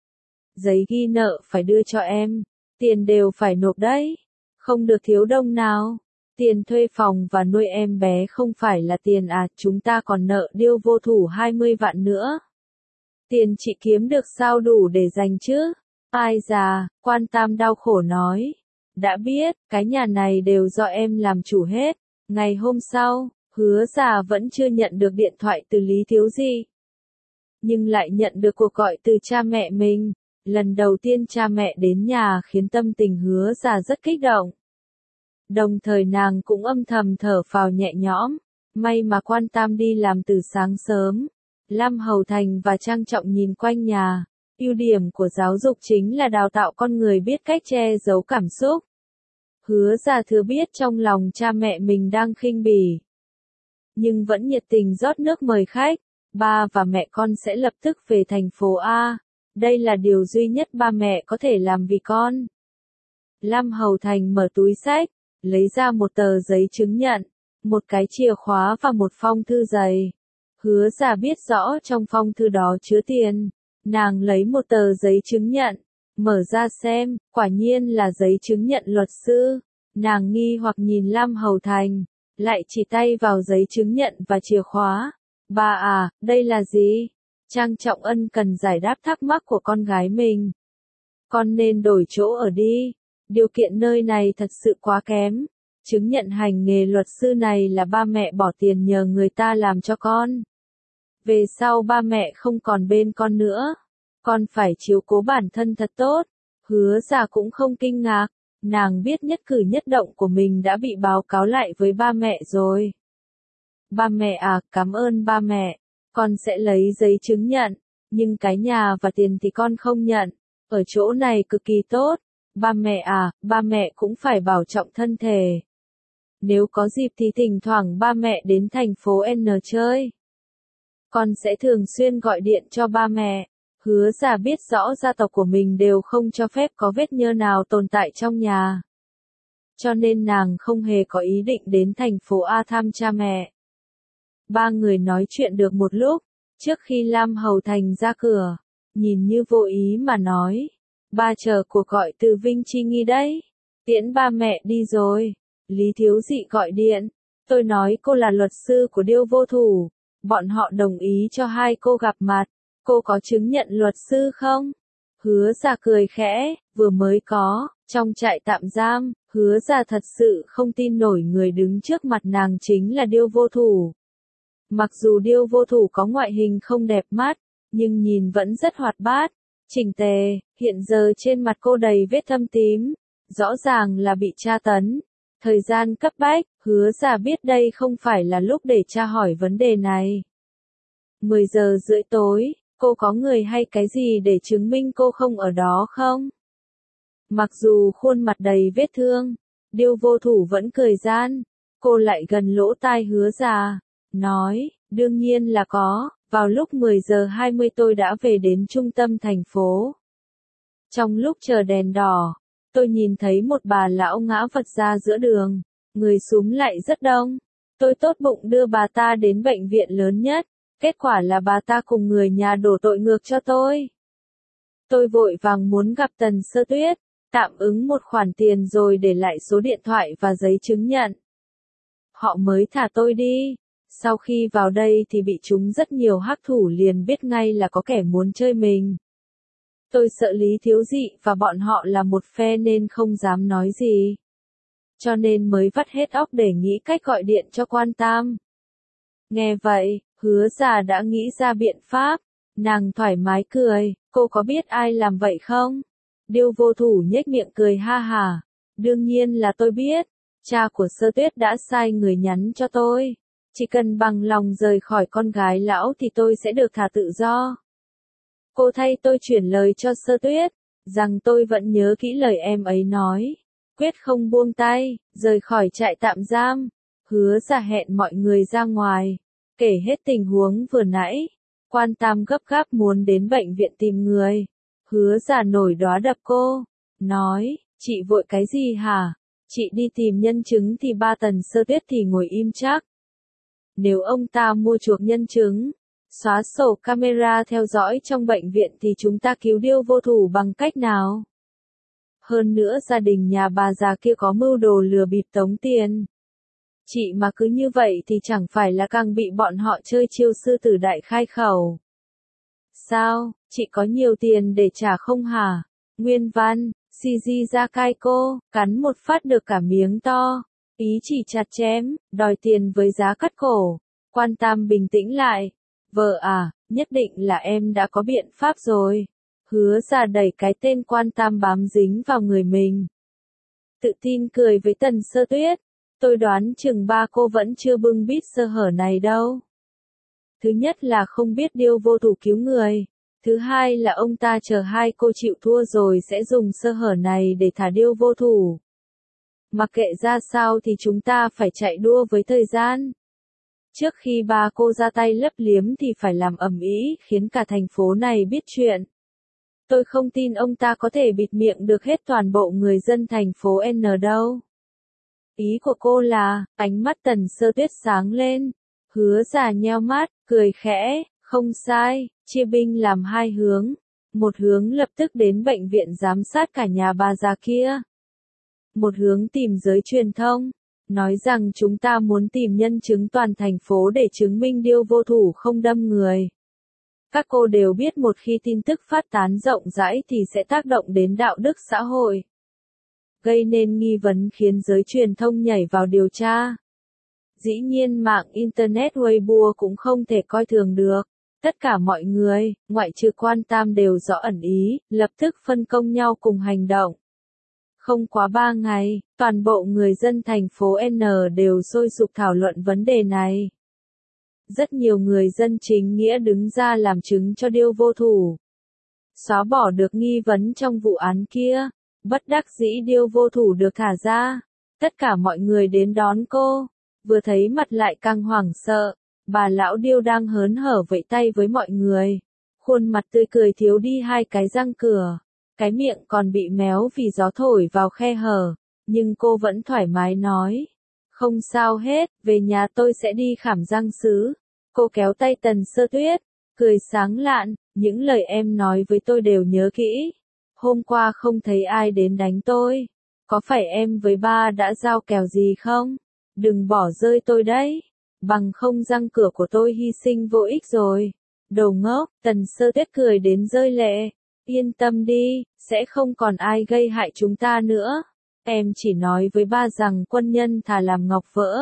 Giấy ghi nợ phải đưa cho em. Tiền đều phải nộp đấy. Không được thiếu đồng nào. Tiền thuê phòng và nuôi em bé không phải là tiền à, chúng ta còn nợ Điêu Vô Thủ 20 vạn nữa. Tiền chị kiếm được sao đủ để dành chứ? Ai già, Quan Tam đau khổ nói. Đã biết, cái nhà này đều do em làm chủ hết. Ngày hôm sau, Hứa Già vẫn chưa nhận được điện thoại từ Lý Thiếu Dị. Nhưng lại nhận được cuộc gọi từ cha mẹ mình. Lần đầu tiên cha mẹ đến nhà khiến tâm tình Hứa Già rất kích động. Đồng thời nàng cũng âm thầm thở phào nhẹ nhõm. May mà Quan Tam đi làm từ sáng sớm. Lam Hầu Thành và Trang Trọng nhìn quanh nhà. Ưu điểm của giáo dục chính là đào tạo con người biết cách che giấu cảm xúc. Hứa Già thừa biết trong lòng cha mẹ mình đang khinh bỉ. Nhưng vẫn nhiệt tình rót nước mời khách. Ba và mẹ con sẽ lập tức về thành phố A. Đây là điều duy nhất ba mẹ có thể làm vì con. Lam Hầu Thành mở túi xách, lấy ra một tờ giấy chứng nhận, một cái chìa khóa và một phong thư dày. Hứa Già biết rõ trong phong thư đó chứa tiền. Nàng lấy một tờ giấy chứng nhận, mở ra xem, quả nhiên là giấy chứng nhận luật sư. Nàng nghi hoặc nhìn Lam Hầu Thành, lại chỉ tay vào giấy chứng nhận và chìa khóa. Bà à, đây là gì? Trang Trọng Ân cần giải đáp thắc mắc của con gái mình. Con nên đổi chỗ ở đi. Điều kiện nơi này thật sự quá kém. Chứng nhận hành nghề luật sư này là ba mẹ bỏ tiền nhờ người ta làm cho con. Về sau ba mẹ không còn bên con nữa. Con phải chiếu cố bản thân thật tốt. Hứa Già cũng không kinh ngạc, nàng biết nhất cử nhất động của mình đã bị báo cáo lại với ba mẹ rồi. Ba mẹ à, cảm ơn ba mẹ, con sẽ lấy giấy chứng nhận, nhưng cái nhà và tiền thì con không nhận, ở chỗ này cực kỳ tốt. Ba mẹ à, ba mẹ cũng phải bảo trọng thân thể. Nếu có dịp thì thỉnh thoảng ba mẹ đến thành phố N chơi. Con sẽ thường xuyên gọi điện cho ba mẹ. Hứa Già biết rõ gia tộc của mình đều không cho phép có vết nhơ nào tồn tại trong nhà. Cho nên nàng không hề có ý định đến thành phố A thăm cha mẹ. Ba người nói chuyện được một lúc, trước khi Lam Hầu Thành ra cửa, nhìn như vô ý mà nói. Ba chờ cuộc gọi từ Vinh Chi Nghi đấy. Tiễn ba mẹ đi rồi. Lý Thiếu Dị gọi điện. Tôi nói cô là luật sư của Điêu Vô Thủ. Bọn họ đồng ý cho hai cô gặp mặt. Cô có chứng nhận luật sư không? Hứa Già cười khẽ, vừa mới có, trong trại tạm giam, Hứa Già thật sự không tin nổi người đứng trước mặt nàng chính là Điêu Vô Thủ. Mặc dù Điêu Vô Thủ có ngoại hình không đẹp mắt, nhưng nhìn vẫn rất hoạt bát, chỉnh tề, hiện giờ trên mặt cô đầy vết thâm tím, rõ ràng là bị tra tấn. Thời gian cấp bách, Hứa Già biết đây không phải là lúc để tra hỏi vấn đề này. 10 giờ rưỡi tối, cô có người hay cái gì để chứng minh cô không ở đó không? Mặc dù khuôn mặt đầy vết thương, Điêu Vô Thủ vẫn cười gian, cô lại gần lỗ tai Hứa Già, nói, đương nhiên là có, vào lúc 10 giờ 20 tôi đã về đến trung tâm thành phố. Trong lúc chờ đèn đỏ, tôi nhìn thấy một bà lão ngã vật ra giữa đường, người súm lại rất đông. Tôi tốt bụng đưa bà ta đến bệnh viện lớn nhất, kết quả là bà ta cùng người nhà đổ tội ngược cho tôi. Tôi vội vàng muốn gặp Tần Sơ Tuyết, tạm ứng một khoản tiền rồi để lại số điện thoại và giấy chứng nhận. Họ mới thả tôi đi. Sau khi vào đây thì bị chúng rất nhiều hắc thủ liền biết ngay là có kẻ muốn chơi mình. Tôi sợ Lý Thiếu Dị và bọn họ là một phe nên không dám nói gì. Cho nên mới vắt hết óc để nghĩ cách gọi điện cho Quan Tam. Nghe vậy, Hứa Già đã nghĩ ra biện pháp. Nàng thoải mái cười, cô có biết ai làm vậy không? Điêu Vô Thủ nhếch miệng cười ha hả. Đương nhiên là tôi biết. Cha của Sơ Tuyết đã sai người nhắn cho tôi. Chỉ cần bằng lòng rời khỏi con gái lão thì tôi sẽ được thả tự do. Cô thay tôi chuyển lời cho Sơ Tuyết, rằng tôi vẫn nhớ kỹ lời em ấy nói. Quyết không buông tay, rời khỏi trại tạm giam. Hứa Già hẹn mọi người ra ngoài, kể hết tình huống vừa nãy. Quan Tam gấp gáp muốn đến bệnh viện tìm người. Hứa Già nổi đoá đập cô, nói, chị vội cái gì hả? Chị đi tìm nhân chứng thì ba Tần Sơ Tuyết thì ngồi im chắc. Nếu ông ta mua chuộc nhân chứng, xóa sổ camera theo dõi trong bệnh viện thì chúng ta cứu Điêu Vô Thủ bằng cách nào? Hơn nữa gia đình nhà bà già kia có mưu đồ lừa bịp tống tiền. Chị mà cứ như vậy thì chẳng phải là càng bị bọn họ chơi chiêu sư tử đại khai khẩu. Sao, chị có nhiều tiền để trả không hả? Nguyên văn, CG ra cai cô, cắn một phát được cả miếng to. Ý chỉ chặt chém, đòi tiền với giá cắt cổ. Quan Tam bình tĩnh lại. Vợ à, nhất định là em đã có biện pháp rồi. Hứa Già đẩy cái tên Quan Tam bám dính vào người mình. Tự tin cười với Tần Sơ Tuyết. Tôi đoán chừng ba cô vẫn chưa bưng bít sơ hở này đâu. Thứ nhất là không biết Điêu Vô Thủ cứu người. Thứ hai là ông ta chờ hai cô chịu thua rồi sẽ dùng sơ hở này để thả Điêu Vô Thủ. Mặc kệ ra sao thì chúng ta phải chạy đua với thời gian. Trước khi ba cô ra tay lấp liếm thì phải làm ầm ĩ khiến cả thành phố này biết chuyện. Tôi không tin ông ta có thể bịt miệng được hết toàn bộ người dân thành phố N đâu. Ý của cô là, ánh mắt Tần Sơ Tuyết sáng lên. Hứa Già nheo mắt, cười khẽ, không sai, chia binh làm hai hướng. Một hướng lập tức đến bệnh viện giám sát cả nhà bà già kia. Một hướng tìm giới truyền thông, nói rằng chúng ta muốn tìm nhân chứng toàn thành phố để chứng minh Điêu Vô Thủ không đâm người. Các cô đều biết một khi tin tức phát tán rộng rãi thì sẽ tác động đến đạo đức xã hội, gây nên nghi vấn khiến giới truyền thông nhảy vào điều tra. Dĩ nhiên mạng Internet Weibo cũng không thể coi thường được. Tất cả mọi người, ngoại trừ Quan Tam đều rõ ẩn ý, lập tức phân công nhau cùng hành động. Không quá 3 ngày, toàn bộ người dân thành phố N đều sôi sục thảo luận vấn đề này. Rất nhiều người dân chính nghĩa đứng ra làm chứng cho Điêu Vô Thủ. Xóa bỏ được nghi vấn trong vụ án kia, bất đắc dĩ Điêu Vô Thủ được thả ra. Tất cả mọi người đến đón cô, vừa thấy mặt lại càng hoảng sợ. Bà lão Điêu đang hớn hở vẫy tay với mọi người, khuôn mặt tươi cười thiếu đi 2 cái răng cửa, cái miệng còn bị méo vì gió thổi vào khe hở, nhưng cô vẫn thoải mái nói, không sao hết, về nhà tôi sẽ đi khảm răng sứ. Cô kéo tay Tần Sơ Tuyết, cười sáng lạn, những lời em nói với tôi đều nhớ kỹ. Hôm qua không thấy ai đến đánh tôi, có phải em với ba đã giao kèo gì không? Đừng bỏ rơi tôi đấy. Bằng không răng cửa của tôi hy sinh vô ích rồi. Đồ ngốc, Tần Sơ Tuyết cười đến rơi lệ. Yên tâm đi, sẽ không còn ai gây hại chúng ta nữa. Em chỉ nói với ba rằng quân nhân thà làm ngọc vỡ.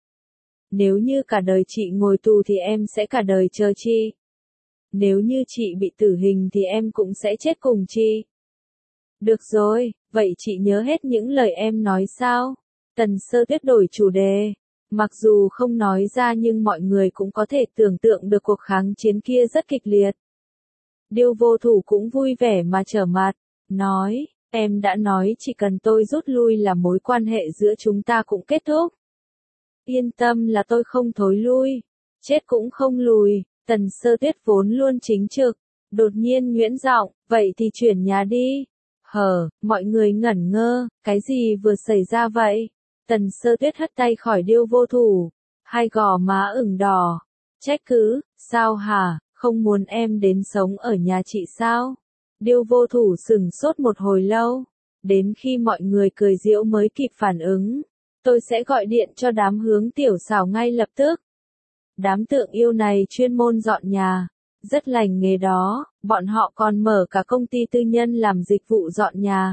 Nếu như cả đời chị ngồi tù thì em sẽ cả đời chờ chị. Nếu như chị bị tử hình thì em cũng sẽ chết cùng chị. Được rồi, vậy chị nhớ hết những lời em nói sao? Tần Sơ Tuyết đổi chủ đề. Mặc dù không nói ra nhưng mọi người cũng có thể tưởng tượng được cuộc kháng chiến kia rất kịch liệt. Điêu Vô Thủ cũng vui vẻ mà trở mặt, nói, em đã nói chỉ cần tôi rút lui là mối quan hệ giữa chúng ta cũng kết thúc. Yên tâm là tôi không thối lui, chết cũng không lùi. Tần Sơ Tuyết vốn luôn chính trực, đột nhiên nhuyễn giọng, vậy thì chuyển nhà đi. Mọi người ngẩn ngơ, cái gì vừa xảy ra vậy? Tần Sơ Tuyết hất tay khỏi Điêu Vô Thủ, 2 gò má ửng đỏ. Trách cứ, sao hả, không muốn em đến sống ở nhà chị sao? Điêu Vô Thủ sửng sốt một hồi lâu, đến khi mọi người cười giễu mới kịp phản ứng. Tôi sẽ gọi điện cho đám Hướng Tiểu Xảo ngay lập tức. Đám tượng yêu này chuyên môn dọn nhà, rất lành nghề đó, bọn họ còn mở cả công ty tư nhân làm dịch vụ dọn nhà.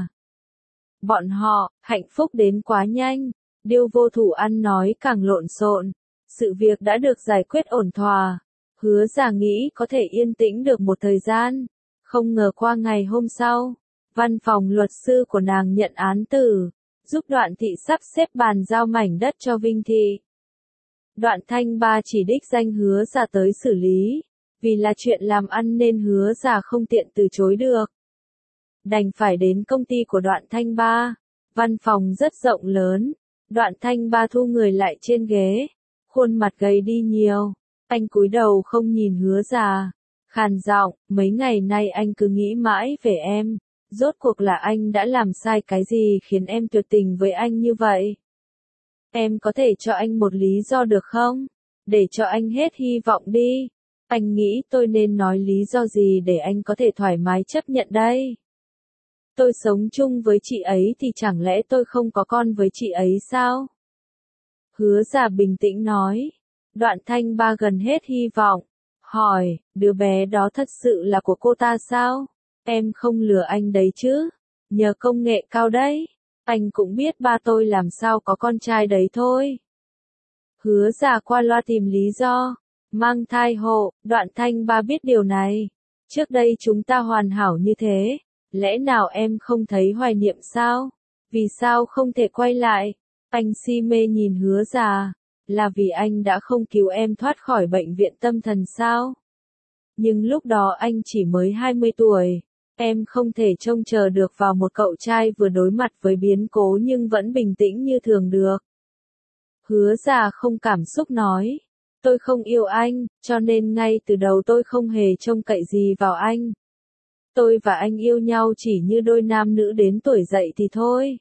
Bọn họ, hạnh phúc đến quá nhanh. Điêu Vô Thủ ăn nói càng lộn xộn. Sự việc đã được giải quyết ổn thỏa. Hứa Già nghĩ có thể yên tĩnh được một thời gian. Không ngờ qua ngày hôm sau, văn phòng luật sư của nàng nhận án tử, giúp Đoạn Thị sắp xếp bàn giao mảnh đất cho Vinh Thị. Đoạn Thanh Ba chỉ đích danh Hứa Già tới xử lý, vì là chuyện làm ăn nên Hứa Già không tiện từ chối được. Đành phải đến công ty của Đoạn Thanh Ba. Văn phòng rất rộng lớn. Đoạn Thanh Ba thu người lại trên ghế, khuôn mặt gầy đi nhiều. Anh cúi đầu không nhìn Hứa Già, khàn giọng, mấy ngày nay anh cứ nghĩ mãi về em. Rốt cuộc là anh đã làm sai cái gì khiến em tuyệt tình với anh như vậy? Em có thể cho anh một lý do được không? Để cho anh hết hy vọng đi. Anh nghĩ tôi nên nói lý do gì để anh có thể thoải mái chấp nhận đây? Tôi sống chung với chị ấy thì chẳng lẽ tôi không có con với chị ấy sao? Hứa Già bình tĩnh nói. Đoạn Thanh Ba gần hết hy vọng. Hỏi, đứa bé đó thật sự là của cô ta sao? Em không lừa anh đấy chứ? Nhờ công nghệ cao đấy. Anh cũng biết ba tôi làm sao có con trai đấy thôi. Hứa Già qua loa tìm lý do. Mang thai hộ, Đoạn Thanh Ba biết điều này. Trước đây chúng ta hoàn hảo như thế. Lẽ nào em không thấy hoài niệm sao? Vì sao không thể quay lại? Anh si mê nhìn Hứa Già. Là vì anh đã không cứu em thoát khỏi bệnh viện tâm thần sao? Nhưng lúc đó anh chỉ mới 20 tuổi. Em không thể trông chờ được vào một cậu trai vừa đối mặt với biến cố nhưng vẫn bình tĩnh như thường được. Hứa Già không cảm xúc nói. Tôi không yêu anh, cho nên ngay từ đầu tôi không hề trông cậy gì vào anh. Tôi và anh yêu nhau chỉ như đôi nam nữ đến tuổi dậy thì thôi.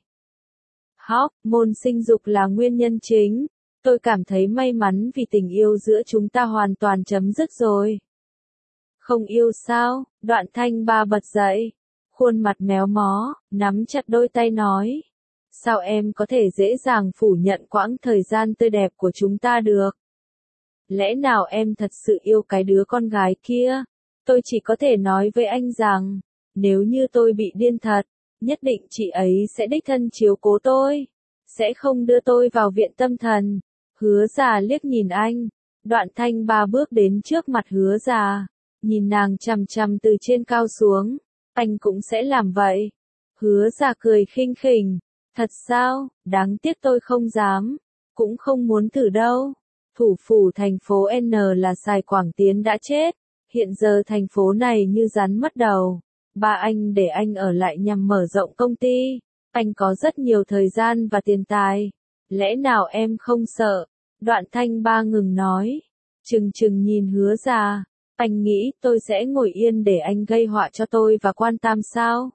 Môn sinh dục là nguyên nhân chính. Tôi cảm thấy may mắn vì tình yêu giữa chúng ta hoàn toàn chấm dứt rồi. Không yêu sao? Đoạn Thanh Ba bật dậy. Khuôn mặt méo mó, nắm chặt đôi tay nói. Sao em có thể dễ dàng phủ nhận quãng thời gian tươi đẹp của chúng ta được? Lẽ nào em thật sự yêu cái đứa con gái kia? Tôi chỉ có thể nói với anh rằng, nếu như tôi bị điên thật, nhất định chị ấy sẽ đích thân chiếu cố tôi. Sẽ không đưa tôi vào viện tâm thần. Hứa Già liếc nhìn anh. Đoạn Thanh Ba bước đến trước mặt Hứa Già. nhìn nàng chằm chằm từ trên cao xuống. Anh cũng sẽ làm vậy. Hứa Già cười khinh khỉnh. Thật sao, đáng tiếc tôi không dám, cũng không muốn thử đâu. Thủ phủ thành phố N là Sài Quảng Tiến đã chết, hiện giờ thành phố này như rắn mất đầu. Ba anh để anh ở lại nhằm mở rộng công ty, anh có rất nhiều thời gian và tiền tài. Lẽ nào em không sợ? Đoạn Thanh Ba ngừng nói, chừng chừng nhìn Hứa Già. Anh nghĩ tôi sẽ ngồi yên để anh gây họa cho tôi và Quan Tam sao?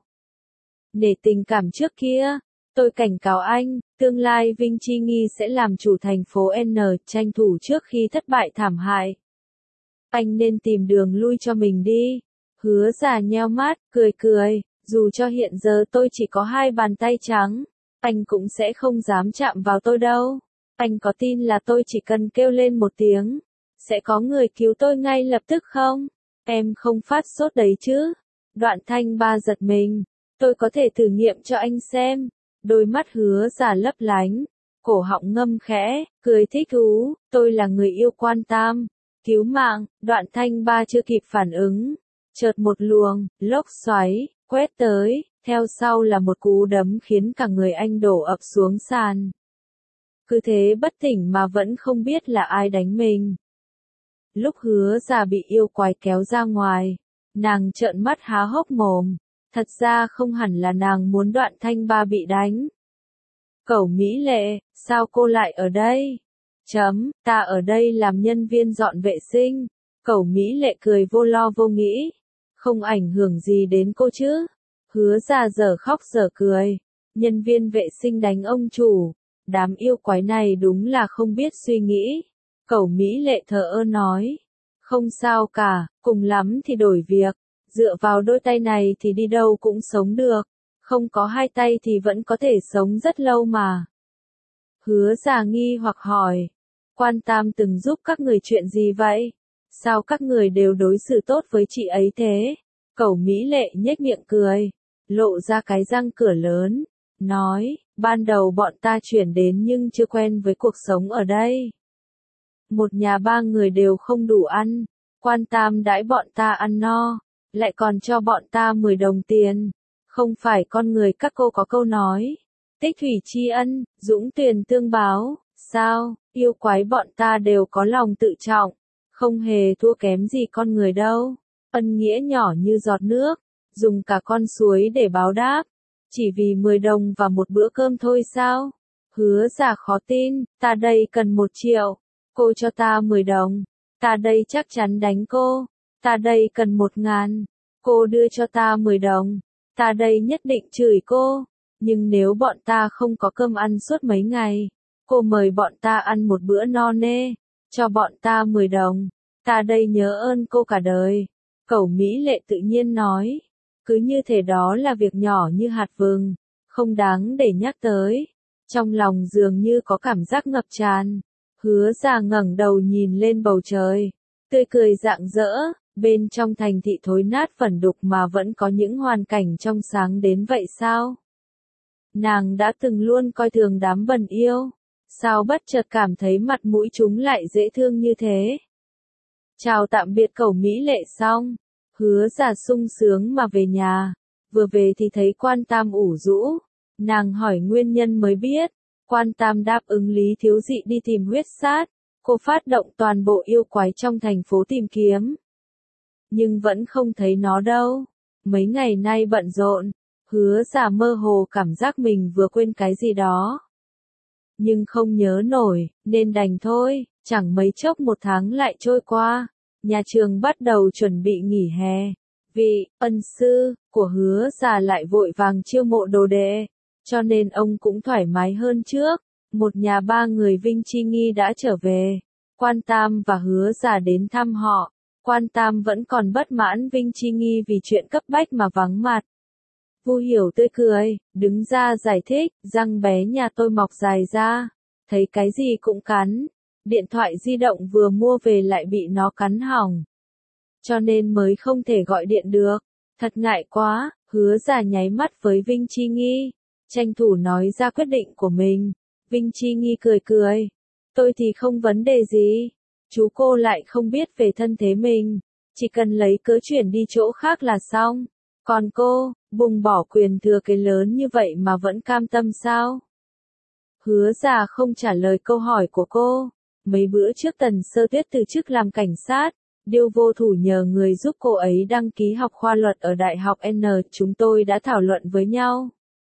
Nể tình cảm trước kia, tôi cảnh cáo anh, tương lai Vinh Chi Nghi sẽ làm chủ thành phố N, tranh thủ trước khi thất bại thảm hại. Anh nên tìm đường lui cho mình đi. Hứa Già nheo mắt, cười cười, dù cho hiện giờ tôi chỉ có 2 bàn tay trắng, anh cũng sẽ không dám chạm vào tôi đâu. Anh có tin là tôi chỉ cần kêu lên một tiếng, sẽ có người cứu tôi ngay lập tức không? Em không phát sốt đấy chứ? Đoạn Thanh Ba giật mình. Tôi có thể thử nghiệm cho anh xem. Đôi mắt Hứa Già lấp lánh, cổ họng ngâm khẽ, cười thích thú. Tôi là người yêu Quan Tam. Cứu mạng. Đoạn Thanh Ba chưa kịp phản ứng, chợt một luồng lốc xoáy quét tới, theo sau là một cú đấm khiến cả người anh đổ ập xuống sàn. Cứ thế bất tỉnh mà vẫn không biết là ai đánh mình. Lúc Hứa Già bị yêu quái kéo ra ngoài, nàng trợn mắt há hốc mồm. Thật ra không hẳn là nàng muốn Đoạn Thanh Ba bị đánh. Cẩu Mỹ Lệ, sao cô lại ở đây? Ta ở đây làm nhân viên dọn vệ sinh. Cẩu Mỹ Lệ cười vô lo vô nghĩ. Không ảnh hưởng gì đến cô chứ? Hứa Già dở khóc dở cười. Nhân viên vệ sinh đánh ông chủ. Đám yêu quái này đúng là không biết suy nghĩ. Cẩu Mỹ Lệ thờ ơ nói. Không sao cả, cùng lắm thì đổi việc. Dựa vào đôi tay này thì đi đâu cũng sống được. Không có 2 tay thì vẫn có thể sống rất lâu mà. Hứa Già nghi hoặc hỏi. Quan Tam từng giúp các người chuyện gì vậy? Sao các người đều đối xử tốt với chị ấy thế? Cẩu Mỹ Lệ nhếch miệng cười, lộ ra cái răng cửa lớn, nói, ban đầu bọn ta chuyển đến nhưng chưa quen với cuộc sống ở đây. Một nhà 3 người đều không đủ ăn, Quan Tam đãi bọn ta ăn no, lại còn cho bọn ta 10 đồng tiền. Không phải con người các cô có câu nói, tích thủy tri ân, dũng tuyền tương báo, sao, yêu quái bọn ta đều có lòng tự trọng, không hề thua kém gì con người đâu. Ân nghĩa nhỏ như giọt nước, dùng cả con suối để báo đáp, chỉ vì 10 đồng và một bữa cơm thôi sao? Hứa Già khó tin, ta đây cần 1 triệu, cô cho ta 10 đồng, ta đây chắc chắn đánh cô, ta đây cần 1.000, cô đưa cho ta 10 đồng, ta đây nhất định chửi cô, nhưng nếu bọn ta không có cơm ăn suốt mấy ngày, cô mời bọn ta ăn một bữa no nê, cho bọn ta 10 đồng, ta đây nhớ ơn cô cả đời. Cẩu Mỹ Lệ tự nhiên nói, cứ như thể đó là việc nhỏ như hạt vừng, không đáng để nhắc tới. Trong lòng dường như có cảm giác ngập tràn. Hứa Già ngẩng đầu nhìn lên bầu trời, tươi cười rạng rỡ, bên trong thành thị thối nát phẩn đục mà vẫn có những hoàn cảnh trong sáng đến vậy sao? Nàng đã từng luôn coi thường đám bần yêu, sao bất chợt cảm thấy mặt mũi chúng lại dễ thương như thế? Chào tạm biệt Cẩu Mỹ Lệ xong, Hứa Già sung sướng mà về nhà, vừa về thì thấy Quan Tam ủ rũ, nàng hỏi nguyên nhân mới biết, Quan Tam đáp ứng Lý Thiếu Dị đi tìm huyết sát, cô phát động toàn bộ yêu quái trong thành phố tìm kiếm. Nhưng vẫn không thấy nó đâu, mấy ngày nay bận rộn, Hứa Già mơ hồ cảm giác mình vừa quên cái gì đó. Nhưng không nhớ nổi, nên đành thôi, chẳng mấy chốc 1 tháng lại trôi qua. Nhà trường bắt đầu chuẩn bị nghỉ hè. Vị ân sư của Hứa Già lại vội vàng chiêu mộ đồ đệ, cho nên ông cũng thoải mái hơn trước. Một nhà 3 người Vinh Chi Nghi đã trở về. Quan Tam và Hứa Già đến thăm họ. Quan Tam vẫn còn bất mãn Vinh Chi Nghi vì chuyện cấp bách mà vắng mặt. Vu Hiểu tươi cười, đứng ra giải thích, răng bé nhà tôi mọc dài ra, thấy cái gì cũng cắn. Điện thoại di động vừa mua về lại bị nó cắn hỏng, cho nên mới không thể gọi điện được. Thật ngại quá. Hứa Già nháy mắt với Vinh Chi Nghi, tranh thủ nói ra quyết định của mình. Vinh Chi Nghi cười cười, tôi thì không vấn đề gì, chú cô lại không biết về thân thế mình, chỉ cần lấy cớ chuyển đi chỗ khác là xong. Còn cô, bùng bỏ quyền thừa kế lớn như vậy mà vẫn cam tâm sao? Hứa Già không trả lời câu hỏi của cô. Mấy bữa trước Tần Sơ Tuyết từ chức làm cảnh sát, Điêu Vô Thủ nhờ người giúp cô ấy đăng ký học khoa luật ở Đại học N. Chúng tôi đã thảo luận với nhau.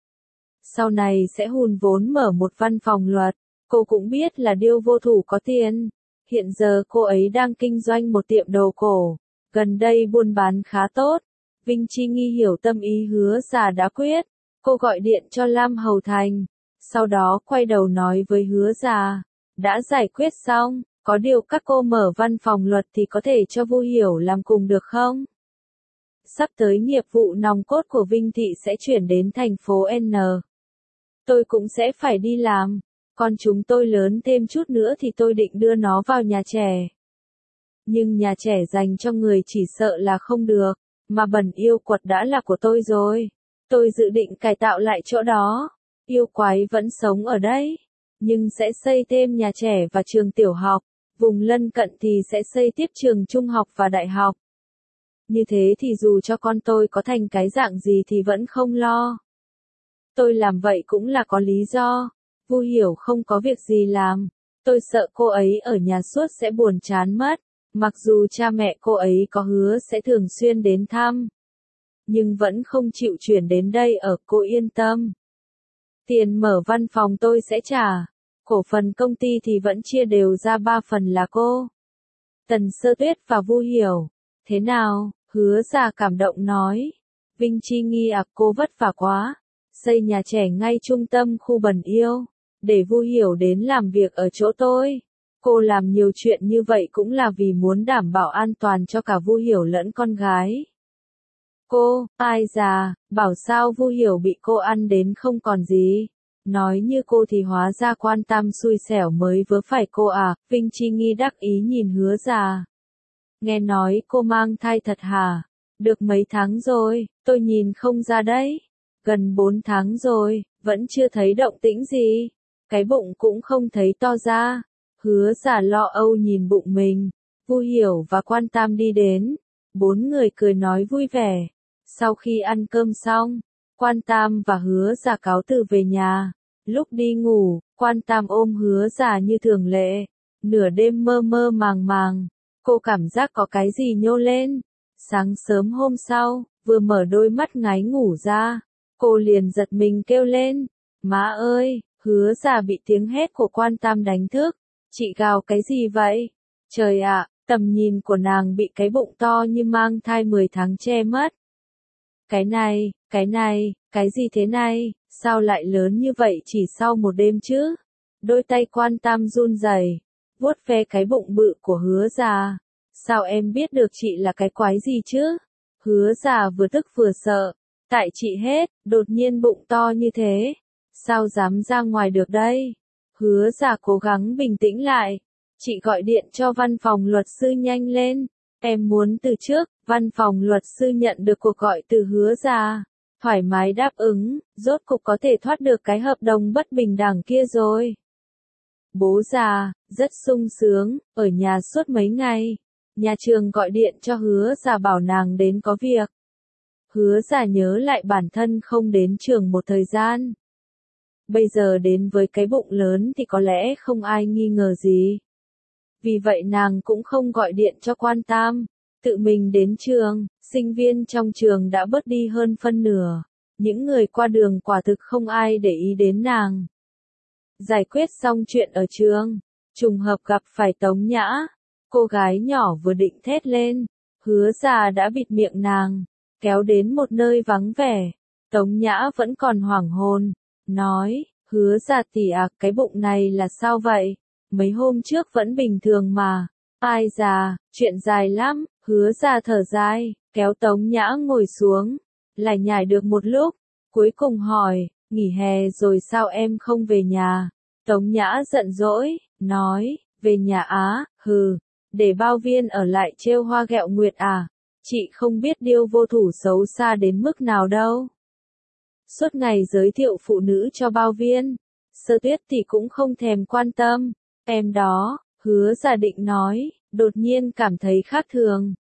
Sau này sẽ hùn vốn mở một văn phòng luật. Cô cũng biết là Điêu Vô Thủ có tiền. Hiện giờ cô ấy đang kinh doanh một tiệm đồ cổ. Gần đây buôn bán khá tốt. Vinh Chi Nghi hiểu tâm ý Hứa Già đã quyết. Cô gọi điện cho Lam Hầu Thành. Sau đó quay đầu nói với Hứa Già. Đã giải quyết xong, có điều các cô mở văn phòng luật thì có thể cho Vu Hiểu làm cùng được không? Sắp tới nghiệp vụ nòng cốt của Vinh Thị sẽ chuyển đến thành phố N. Tôi cũng sẽ phải đi làm. Còn chúng tôi lớn thêm chút nữa thì tôi định đưa nó vào nhà trẻ. Nhưng nhà trẻ dành cho người chỉ sợ là không được, mà Bẩn Yêu Quật đã là của tôi rồi. Tôi dự định cải tạo lại chỗ đó. Yêu quái vẫn sống ở đấy, nhưng sẽ xây thêm nhà trẻ và trường tiểu học. Vùng lân cận thì sẽ xây tiếp trường trung học và đại học. Như thế thì dù cho con tôi có thành cái dạng gì thì vẫn không lo. Tôi làm vậy cũng là có lý do. Vu Hiểu không có việc gì làm. Tôi sợ cô ấy ở nhà suốt sẽ buồn chán mất. Mặc dù cha mẹ cô ấy có hứa sẽ thường xuyên đến thăm, nhưng vẫn không chịu chuyển đến đây ở, cô yên tâm. Tiền mở văn phòng tôi sẽ trả. Cổ phần công ty thì vẫn chia đều ra 3 phần là cô, Tần Sơ Tuyết và Vu Hiểu. Thế nào? Hứa Già cảm động nói. Vinh Chi Nghi à, cô vất vả quá. Xây nhà trẻ ngay trung tâm khu Bẩn Yêu, để Vu Hiểu đến làm việc ở chỗ tôi. Cô làm nhiều chuyện như vậy cũng là vì muốn đảm bảo an toàn cho cả Vu Hiểu lẫn con gái. Cô, ai già, bảo sao Vu Hiểu bị cô ăn đến không còn gì. Nói như cô thì hóa ra Quan Tam xui xẻo mới vớ phải cô à, Vinh Chi Nghi đắc ý nhìn Hứa Già. Nghe nói cô mang thai thật hả? Được mấy tháng rồi, tôi nhìn không ra đấy. Gần 4 tháng rồi, vẫn chưa thấy động tĩnh gì. Cái bụng cũng không thấy to ra. Hứa Già lo âu nhìn bụng mình. Vu Hiểu và Quan Tam đi đến. 4 người cười nói vui vẻ. Sau khi ăn cơm xong, Quan Tam và Hứa Già cáo từ về nhà. Lúc đi ngủ, Quan Tam ôm Hứa Già như thường lệ. Nửa đêm mơ mơ màng màng, cô cảm giác có cái gì nhô lên. Sáng sớm hôm sau, vừa mở đôi mắt ngáy ngủ ra, cô liền giật mình kêu lên. Má ơi, Hứa Già bị tiếng hét của Quan Tam đánh thức. Chị gào cái gì vậy? Trời ạ, tầm nhìn của nàng bị cái bụng to như mang thai 10 tháng che mất. Cái này, cái gì thế này, sao lại lớn như vậy chỉ sau một đêm chứ? Đôi tay Quan Tam run rẩy, vuốt ve cái bụng bự của Hứa Già. Sao em biết được chị là cái quái gì chứ? Hứa Già vừa tức vừa sợ. Tại chị hết, đột nhiên bụng to như thế. Sao dám ra ngoài được đây? Hứa Già cố gắng bình tĩnh lại. Chị gọi điện cho văn phòng luật sư nhanh lên. Em muốn từ trước. Văn phòng luật sư nhận được cuộc gọi từ Hứa Già. Thoải mái đáp ứng, rốt cục có thể thoát được cái hợp đồng bất bình đẳng kia rồi. Bố già, rất sung sướng, ở nhà suốt mấy ngày. Nhà trường gọi điện cho Hứa Già bảo nàng đến có việc. Hứa Già nhớ lại bản thân không đến trường một thời gian. Bây giờ đến với cái bụng lớn thì có lẽ không ai nghi ngờ gì. Vì vậy nàng cũng không gọi điện cho Quan Tam, tự mình đến trường. Sinh viên trong trường đã bớt đi hơn phân nửa. Những người qua đường quả thực không ai để ý đến nàng. Giải quyết xong chuyện ở trường, trùng hợp gặp phải Tống Nhã. Cô gái nhỏ vừa định thét lên, Hứa Già đã bịt miệng nàng, kéo đến một nơi vắng vẻ. Tống Nhã vẫn còn hoảng hồn, nói, Hứa Già tỷ à, cái bụng này là sao vậy? Mấy hôm trước vẫn bình thường mà. Ai già, chuyện dài lắm. Hứa Già thở dài, kéo Tống Nhã ngồi xuống, lải nhải được một lúc, cuối cùng hỏi, nghỉ hè rồi sao em không về nhà? Tống Nhã giận dỗi, nói, về nhà á, hừ, để Bao Viên ở lại trêu hoa ghẹo nguyệt à? Chị không biết Điêu Vô Thủ xấu xa đến mức nào đâu. Suốt ngày giới thiệu phụ nữ cho Bao Viên, Sơ Tuyết thì cũng không thèm quan tâm. Em đó, Hứa Già định nói, đột nhiên cảm thấy khác thường.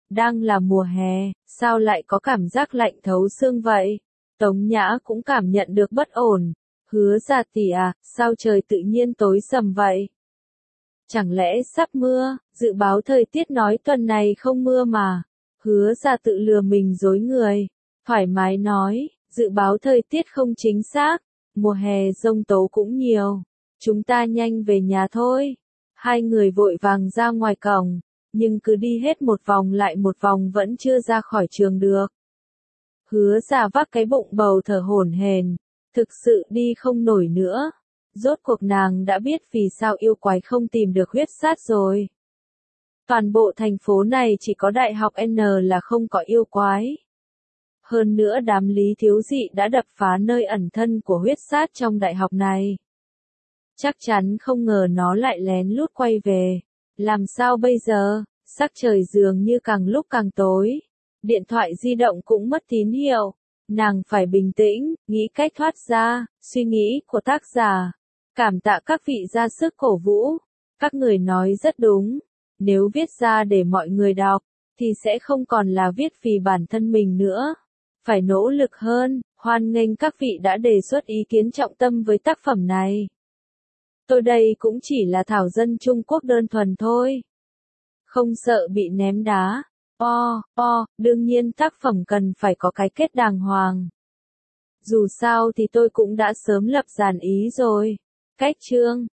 Đang là mùa hè, sao lại có cảm giác lạnh thấu xương vậy? Tống Nhã cũng cảm nhận được bất ổn. Hứa Gia tỷ à, sao trời tự nhiên tối sầm vậy? Chẳng lẽ sắp mưa, dự báo thời tiết nói tuần này không mưa mà. Hứa Gia tự lừa mình dối người. Thoải mái nói, dự báo thời tiết không chính xác, mùa hè giông tố cũng nhiều. Chúng ta nhanh về nhà thôi. Hai người vội vàng ra ngoài cổng, nhưng cứ đi hết một vòng lại một vòng vẫn chưa ra khỏi trường được. Hứa Gia vác cái bụng bầu thở hổn hển, thực sự đi không nổi nữa. Rốt cuộc nàng đã biết vì sao yêu quái không tìm được huyết sát rồi. Toàn bộ thành phố này chỉ có đại học N là không có yêu quái. Hơn nữa đám Lý Thiếu Dị đã đập phá nơi ẩn thân của huyết sát trong đại học này. Chắc chắn không ngờ nó lại lén lút quay về. Làm sao bây giờ? Sắc trời dường như càng lúc càng tối. Điện thoại di động cũng mất tín hiệu. Nàng phải bình tĩnh, nghĩ cách thoát ra. Suy nghĩ của tác giả. Cảm tạ các vị ra sức cổ vũ. Các người nói rất đúng. Nếu viết ra để mọi người đọc, thì sẽ không còn là viết vì bản thân mình nữa. Phải nỗ lực hơn. Hoan nghênh các vị đã đề xuất ý kiến trọng tâm với tác phẩm này. Tôi đây cũng chỉ là thảo dân Trung Quốc đơn thuần thôi. Không sợ bị ném đá. Đương nhiên tác phẩm cần phải có cái kết đàng hoàng. Dù sao thì tôi cũng đã sớm lập dàn ý rồi. Cách chương